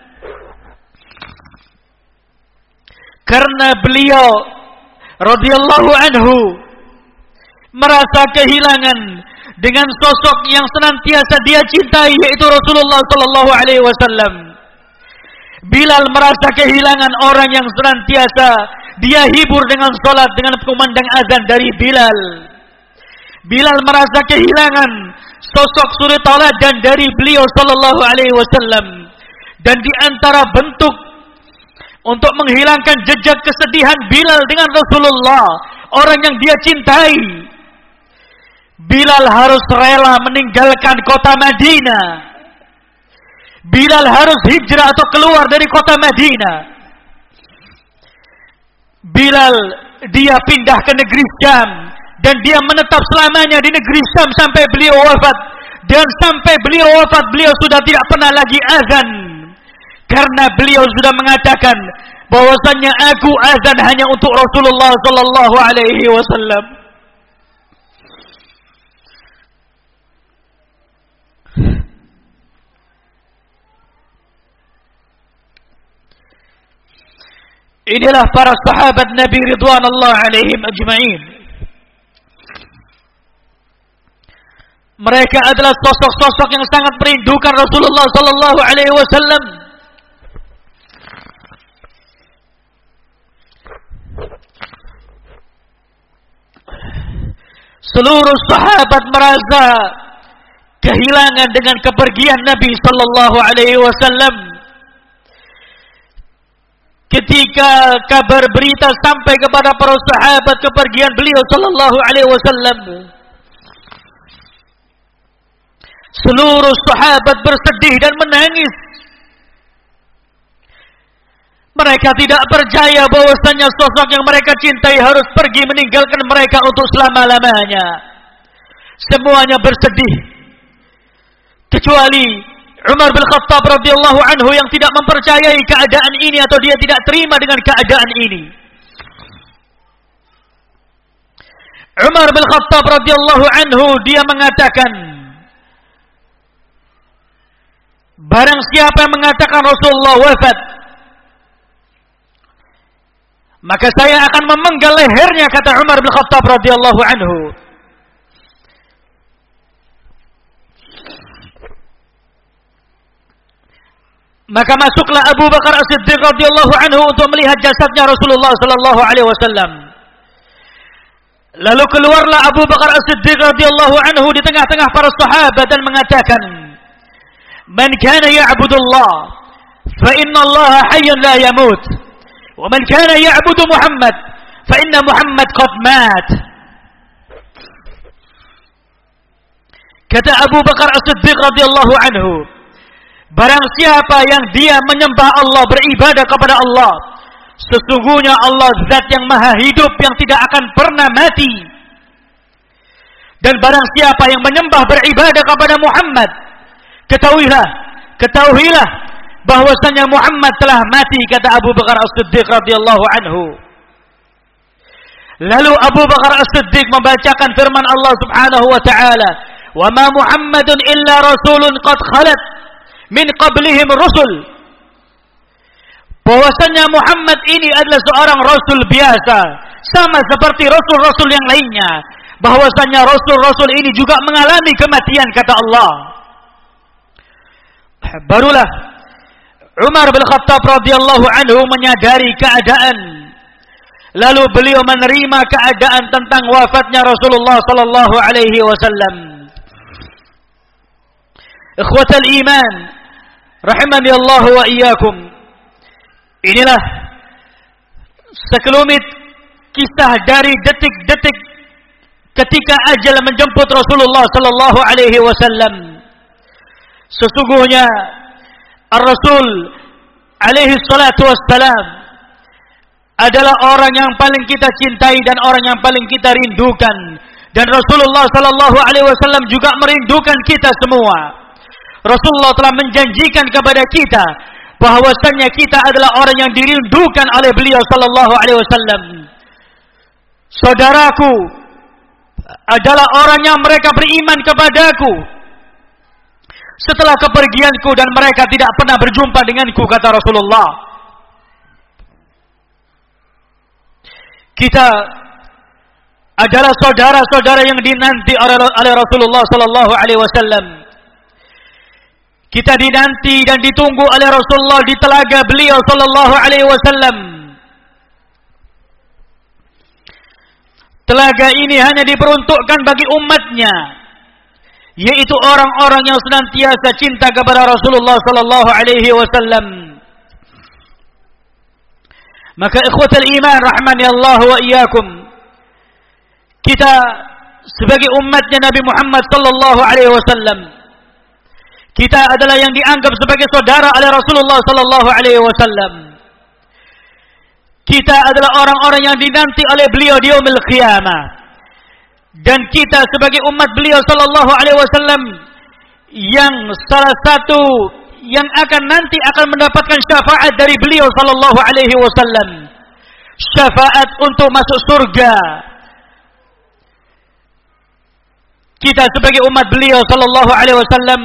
Karena beliau radhiyallahu anhu merasa kehilangan dengan sosok yang senantiasa dia cintai, yaitu Rasulullah sallallahu alaihi wasallam. Bilal merasa kehilangan orang yang senantiasa dia hibur dengan salat, dengan kumandang azan dari Bilal. Bilal merasa kehilangan sosok suri tauladan dari beliau sallallahu alaihi wasallam. Dan di antara bentuk untuk menghilangkan jejak kesedihan Bilal dengan Rasulullah, orang yang dia cintai, Bilal harus rela meninggalkan kota Madinah. Bilal harus hijrah atau keluar dari kota Madinah. Bilal dia pindah ke negeri Syam dan dia menetap selamanya di negeri Syam sampai beliau wafat. Dan sampai beliau wafat, beliau sudah tidak pernah lagi azan, karena beliau sudah mengatakan bahwasannya aku azan hanya untuk Rasulullah sallallahu alaihi wasallam. Inilah para sahabat Nabi ridwanullah alaihim ajma'in. Mereka adalah sosok-sosok yang sangat merindukan Rasulullah sallallahu alaihi wasallam. Seluruh sahabat merasa kehilangan dengan kepergian Nabi sallallahu alaihi wasallam. Ketika kabar berita sampai kepada para sahabat kepergian beliau sallallahu alaihi wasallam, seluruh sahabat bersedih dan menangis. Mereka tidak percaya bahwasanya sosok yang mereka cintai harus pergi meninggalkan mereka untuk selama-lamanya. Semuanya bersedih, kecuali Umar bin Khattab radhiyallahu anhu yang tidak mempercayai keadaan ini atau dia tidak terima dengan keadaan ini. Umar bin Khattab radhiyallahu anhu dia mengatakan, barang siapa yang mengatakan Rasulullah wafat, maka saya akan memenggal lehernya, kata Umar bin Khattab radhiyallahu anhu. Maka masuklah Abu Bakar As-Siddiq radhiyallahu anhu untuk melihat jasadnya Rasulullah sallallahu alaihi wasallam. Lalu keluarlah Abu Bakar As-Siddiq radhiyallahu anhu di tengah-tengah para sahabat dan mengatakan, "Man kana ya'budullah fa inna Allah hayyun la yamut, wa man kana ya'budu Muhammad fa inna Muhammad qad mat." Kata Abu Bakar As-Siddiq radhiyallahu anhu, barang siapa yang dia menyembah Allah, beribadah kepada Allah, sesungguhnya Allah zat yang maha hidup yang tidak akan pernah mati. Dan barang siapa yang menyembah, beribadah kepada Muhammad, ketahuilah, ketahuilah bahwasanya Muhammad telah mati, kata Abu Bakar As-Siddiq radhiyallahu anhu. Lalu Abu Bakar As-Siddiq membacakan firman Allah Subhanahu wa taala, "Wa ma Muhammadun illa rasulun qad khalat min qablihim rusul." Bahwasanya Muhammad ini adalah seorang rasul biasa, sama seperti rasul-rasul yang lainnya. Bahwasanya rasul-rasul ini juga mengalami kematian, kata Allah. Barulah Umar bin Khattab radhiyallahu anhu menyadari keadaan. Lalu beliau menerima keadaan tentang wafatnya Rasulullah sallallahu alaihi wasallam. Ikhwatal iman, rahimani Allah wa iyyakum. Inilah sekelumit kisah dari detik-detik ketika ajal menjemput Rasulullah sallallahu alaihi wasallam. Sesungguhnya Ar-Rasul alaihi salatu wassalam adalah orang yang paling kita cintai dan orang yang paling kita rindukan, dan Rasulullah sallallahu alaihi wasallam juga merindukan kita semua. Rasulullah telah menjanjikan kepada kita bahwasanya kita adalah orang yang dirindukan oleh beliau sallallahu alaihi wasallam. Saudaraku adalah orang yang mereka beriman kepadaku setelah kepergianku dan mereka tidak pernah berjumpa denganku, kata Rasulullah. Kita adalah saudara-saudara yang dinanti oleh Rasulullah sallallahu alaihi wasallam. Kita dinanti dan ditunggu oleh Rasulullah di telaga beliau sallallahu alaihi wasallam. Telaga ini hanya diperuntukkan bagi umatnya, yaitu orang-orang yang senantiasa cinta kepada Rasulullah sallallahu alaihi wasallam. Maka ikhwatal iman rahmani Allah wa iyyakum, kita sebagai umatnya Nabi Muhammad sallallahu alaihi wasallam, kita adalah yang dianggap sebagai saudara oleh Rasulullah sallallahu alaihi wasallam. Kita adalah orang-orang yang dinanti oleh beliau di yaumil qiyamah. Dan kita sebagai umat beliau sallallahu alaihi wasallam yang salah satu yang akan nanti akan mendapatkan syafaat dari beliau sallallahu alaihi wasallam. Syafaat untuk masuk surga. Kita sebagai umat beliau sallallahu alaihi wasallam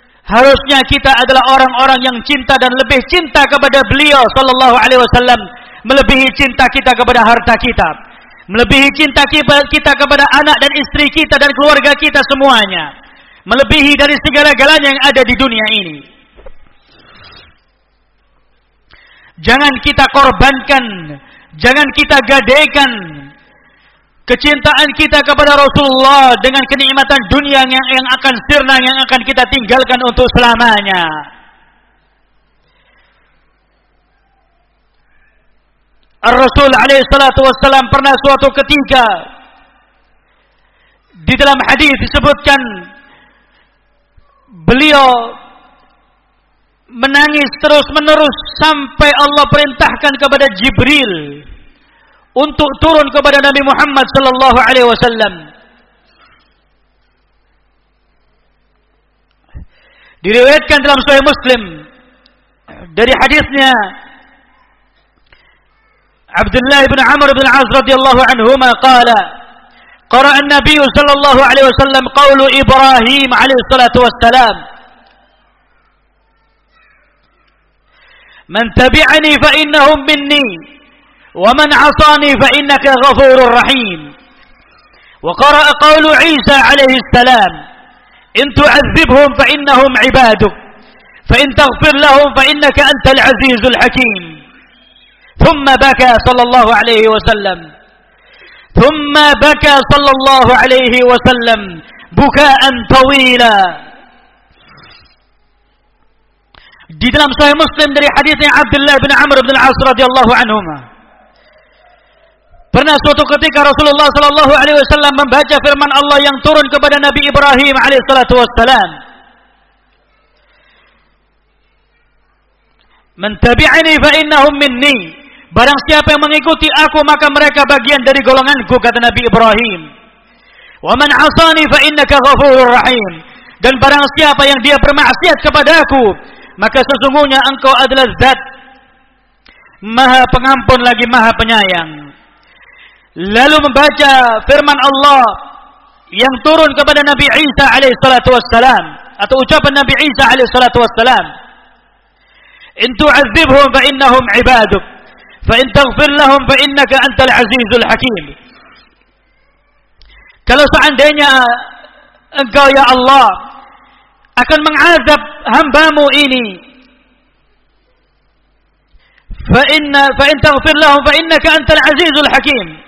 harusnya kita adalah orang-orang yang cinta dan lebih cinta kepada beliau sallallahu alaihi wasallam melebihi cinta kita kepada harta kita, melebihi cinta kita kepada anak dan istri kita dan keluarga kita semuanya, melebihi dari segala-galanya yang ada di dunia ini. Jangan kita korbankan, jangan kita gadaikan kecintaan kita kepada Rasulullah dengan kenikmatan dunia yang, yang akan sirna, yang akan kita tinggalkan untuk selamanya. Ar-Rasul alaihi salatu wassalam pernah suatu ketika di dalam hadis disebutkan beliau menangis terus-menerus sampai Allah perintahkan kepada Jibril untuk turun kepada Nabi Muhammad sallallahu alaihi wasallam. Diriwayatkan dalam Sahih Muslim dari hadisnya Abdullah bin Amr bin Al-As radhiyallahu anhuma qala qara'a an-nabiy sallallahu alaihi wasallam qaulu Ibrahim alaihi salatu wassalam man tabi'ani fa innahum minni ومن عصاني فإنك غفور رحيم. وقرأ قول عيسى عليه السلام إن تعذبهم فإنهم عبادك فإن تغفر لهم فإنك أنت العزيز الحكيم. ثم بكى صلى الله عليه وسلم ثم بكى صلى الله عليه وسلم بكاء طويلا. Di dalam Sahih Muslim dari hadisnya Abdullah bin Amr bin Al-As radhiyallahu anhuma, pernah suatu ketika Rasulullah sallallahu alaihi wasallam membaca firman Allah yang turun kepada Nabi Ibrahim alaihi salatu wassalam. Man tabi'ani fa innahum minni. Barang siapa yang mengikuti aku maka mereka bagian dari golonganku, kata Nabi Ibrahim. Wa man 'asani fa innaka ghafurur rahim. Dan barang siapa yang dia bermaksiat kepadaku, maka sesungguhnya engkau adalah zat Maha Pengampun lagi Maha Penyayang. Lalu membaca firman Allah yang turun kepada Nabi Isa alaihi salatu wassalam, atau ucapan Nabi Isa alaihi salatu wassalam, in tu'adzibhum fa innahum ibaduk fa in taghfir lahum fa innaka antal azizul hakim. Kalau seandainya engkau ya Allah akan mengazab hambamu ini, fa inna fa in taghfir lahum fa innaka antal azizul hakim.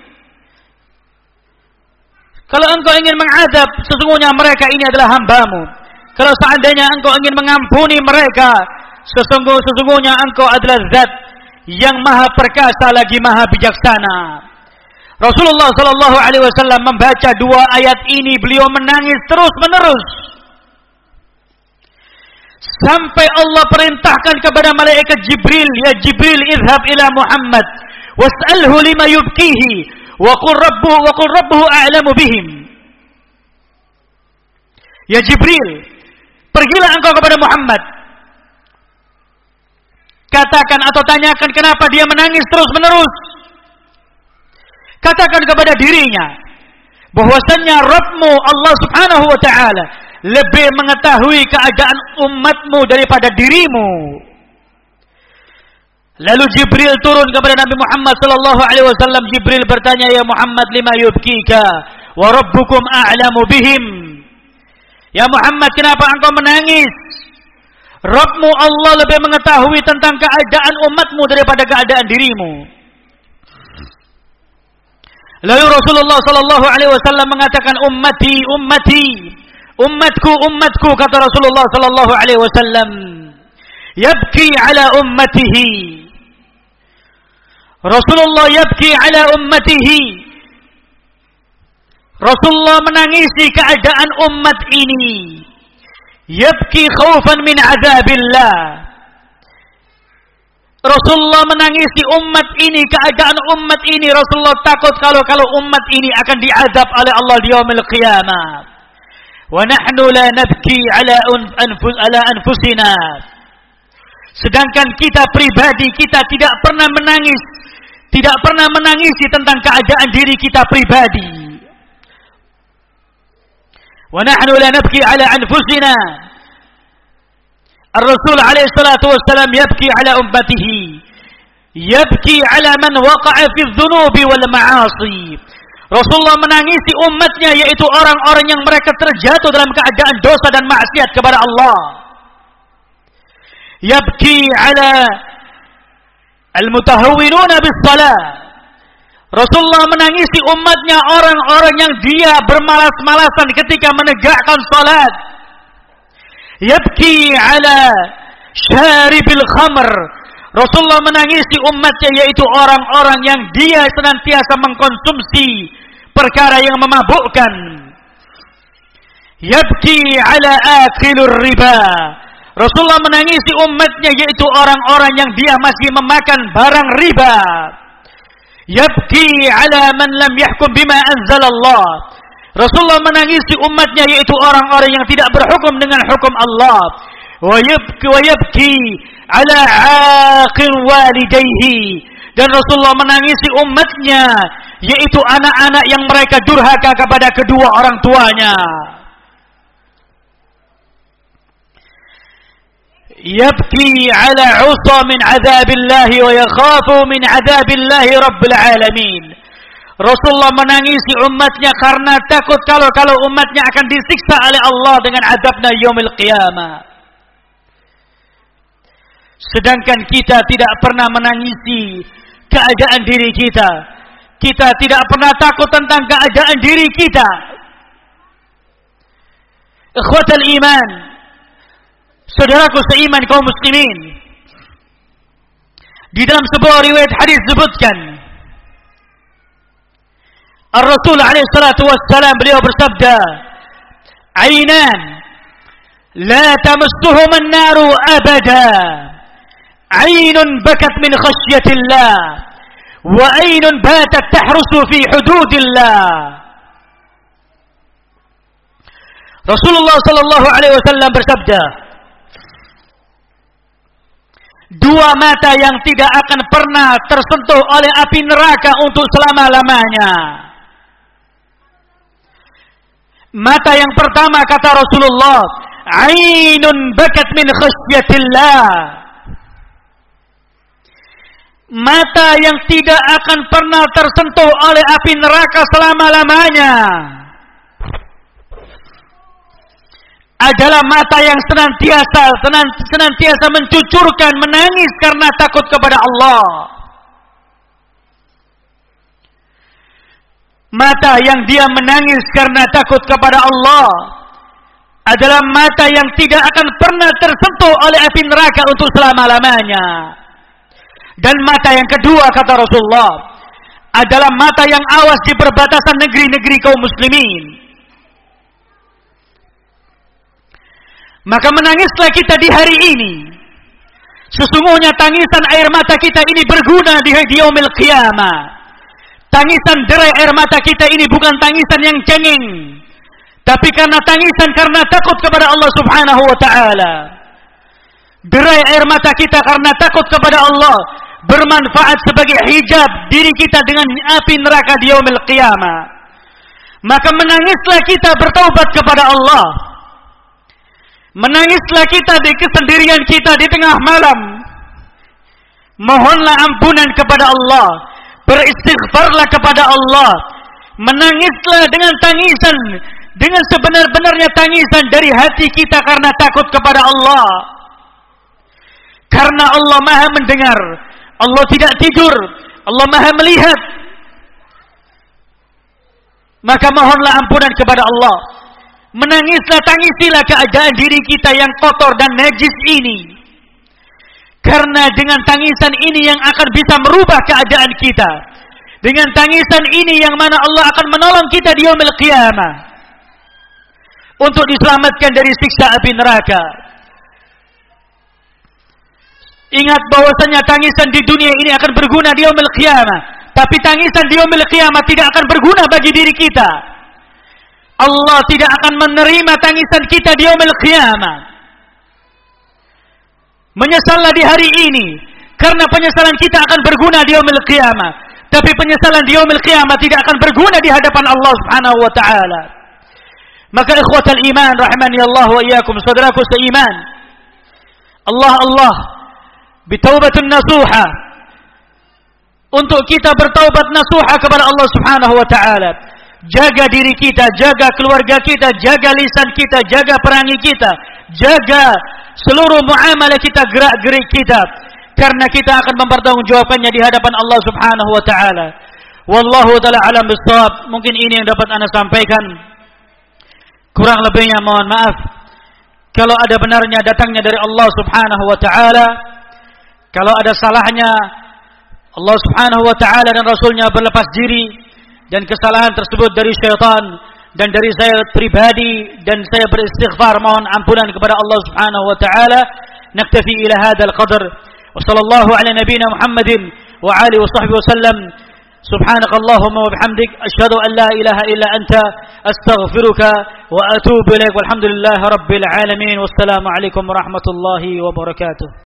Kalau engkau ingin mengadab, sesungguhnya mereka ini adalah hambamu. Kalau seandainya engkau ingin mengampuni mereka, sesungguh, sesungguhnya engkau adalah zat yang maha perkasa lagi maha bijaksana. Rasulullah sallallahu alaihi wasallam membaca dua ayat ini, beliau menangis terus menerus sampai Allah perintahkan kepada malaikat Jibril, ya Jibril idhab ila Muhammad was'alhu lima yubkihi wa qul rabbuhu wa qul rabbuhu a'lamu bihim. Ya Jibril, pergilah engkau kepada Muhammad, katakan atau tanyakan kenapa dia menangis terus-menerus. Katakan kepada dirinya bahwasannya Rabbmu Allah Subhanahu wa taala lebih mengetahui keadaan umatmu daripada dirimu. Lalu Jibril turun kepada Nabi Muhammad sallallahu alaihi wasallam. Jibril bertanya, ya Muhammad, lima yubkika wa rabbukum a'lamu bihim. Ya Muhammad, kenapa engkau menangis? Rabbmu Allah lebih mengetahui tentang keadaan umatmu daripada keadaan dirimu. Lalu Rasulullah sallallahu alaihi wasallam mengatakan, ummati ummati, umatku umatku, kata Rasulullah sallallahu alaihi wasallam. Yabki ala ummatihi. Rasulullah yabki ala ummatihi. Rasulullah menangisi keadaan umat ini. Yabki khaufan min azabillah. Rasulullah menangisi umat ini, keadaan umat ini. Rasulullah takut kalau kalau umat ini akan diazab oleh Allah di yaumil qiyamah. Wa nahnu la nabki ala anfus ala anfusina. Sedangkan kita pribadi, kita tidak pernah menangis, tidak pernah menangisi tentang keadaan diri kita pribadi. Wa nahnu la nabki ala anfusina. Ar-Rasul alaihi salatu wassalam yabki ala ummatihi. yabki ala man waqa'a fi dhunubi wal ma'asi. Rasulullah menangisi umatnya, yaitu orang-orang yang mereka terjatuh dalam keadaan dosa dan maksiat kepada Allah. Yabki ala al-mutahawwinuna bis-shalah. Rasulullah menangisi umatnya, orang-orang yang dia bermalas-malasan ketika menegakkan salat. Yabki ala syaribil khamr. Rasulullah menangisi umatnya, yaitu orang-orang yang dia senantiasa mengkonsumsi perkara yang memabukkan. Yabki ala akilur riba. Rasulullah menangisi umatnya, yaitu orang-orang yang dia masih memakan barang riba. Yabki ala man lam yahkum bima anzalallah. Rasulullah menangisi umatnya, yaitu orang-orang yang tidak berhukum dengan hukum Allah. Wa yabki wa yabki ala aqil walidayhi. Dan Rasulullah menangisi umatnya, yaitu anak-anak yang mereka durhaka kepada kedua orang tuanya. Yabki ala usa min azabillahi wa yakhafu min azabillahi rabbil alamin. Rasulullah menangisi umatnya karena takut kalau kalau umatnya akan disiksa oleh Allah dengan azabnya yaumil qiyamah. Sedangkan kita tidak pernah menangisi keadaan diri kita. Kita tidak pernah takut tentang keadaan diri kita. Ikhwatal iman, saudaraku seiman kaum muslimin, di dalam sebuah riwayat hadis disebutkan, Ar-Rasul alaihi salatu wassalam beliau bersabda, "Ainan la tamassuhum an-naru abada. Ainun bakat min khasyatillah wa ainun batat tahrusu fi hududillah." Rasulullah sallallahu alaihi wasallam bersabda, dua mata yang tidak akan pernah tersentuh oleh api neraka untuk selama-lamanya. Mata yang pertama, kata Rasulullah, ainun bakat min khasyatillah. Mata yang tidak akan pernah tersentuh oleh api neraka selama-lamanya adalah mata yang senantiasa senantiasa mencucurkan menangis karena takut kepada Allah. Mata yang dia menangis karena takut kepada Allah adalah mata yang tidak akan pernah tersentuh oleh api neraka untuk selama-lamanya. Dan mata yang kedua, kata Rasulullah, adalah mata yang awas di perbatasan negeri-negeri kaum muslimin. Maka menangislah kita di hari ini. Sesungguhnya tangisan air mata kita ini berguna di yaumil qiyamah. Tangisan derai air mata kita ini bukan tangisan yang cengeng, tapi karena tangisan karena takut kepada Allah subhanahu wa ta'ala. Derai air mata kita karena takut kepada Allah bermanfaat sebagai hijab diri kita dengan api neraka di yaumil qiyamah. Maka menangislah kita bertaubat kepada Allah. Menangislah kita di kesendirian kita di tengah malam. Mohonlah ampunan kepada Allah. Beristighfarlah kepada Allah. Menangislah dengan tangisan, dengan sebenar-benarnya tangisan dari hati kita karena takut kepada Allah. Karena Allah Maha mendengar, Allah tidak tidur, Allah Maha melihat. Maka mohonlah ampunan kepada Allah. Menangislah, tangisilah keadaan diri kita yang kotor dan najis ini. Karena dengan tangisan ini yang akan bisa merubah keadaan kita. Dengan tangisan ini yang mana Allah akan menolong kita di yaumil qiyamah untuk diselamatkan dari siksa api neraka. Ingat bahwasanya tangisan di dunia ini akan berguna di yaumil qiyamah, tapi tangisan di yaumil qiyamah tidak akan berguna bagi diri kita. Allah tidak akan menerima tangisan kita di yaumil qiyamah. Menyesallah di hari ini, karena penyesalan kita akan berguna di yaumil qiyamah, tapi penyesalan di yaumil qiyamah tidak akan berguna di hadapan Allah Subhanahu wa taala. Maka ikhwatal iman rahimani Allah wa iyyakum, saudaraku seiman, Allah Allah bitaubatun nasuha, untuk kita bertaubat nasuha kepada Allah Subhanahu wa taala. Jaga diri kita, jaga keluarga kita, jaga lisan kita, jaga perangai kita, jaga seluruh muamalah kita, gerak-gerik kita, karena kita akan mempertanggungjawabkannya di hadapan Allah Subhanahu wa taala. Wallahu taala alam bissawab. Mungkin ini yang dapat Anda sampaikan. Kurang lebihnya mohon maaf. Kalau ada benarnya datangnya dari Allah Subhanahu wa taala, kalau ada salahnya Allah Subhanahu wa taala dan Rasulnya berlepas diri, dan kesalahan tersebut dari syaitan dan dari saya pribadi, dan saya beristighfar mohon ampunan kepada Allah Subhanahu wa taala. Naktafi ila hadzal qadar wa sallallahu ala nabiyyina Muhammadin wa alihi wa sahbihi wasallam. Subhanakallahumma wa bihamdik asyhadu an la ilaha illa anta astaghfiruka wa atubu ilaik. Walhamdulillahi rabbil alamin. Wassalamu alaikum warahmatullahi wabarakatuh.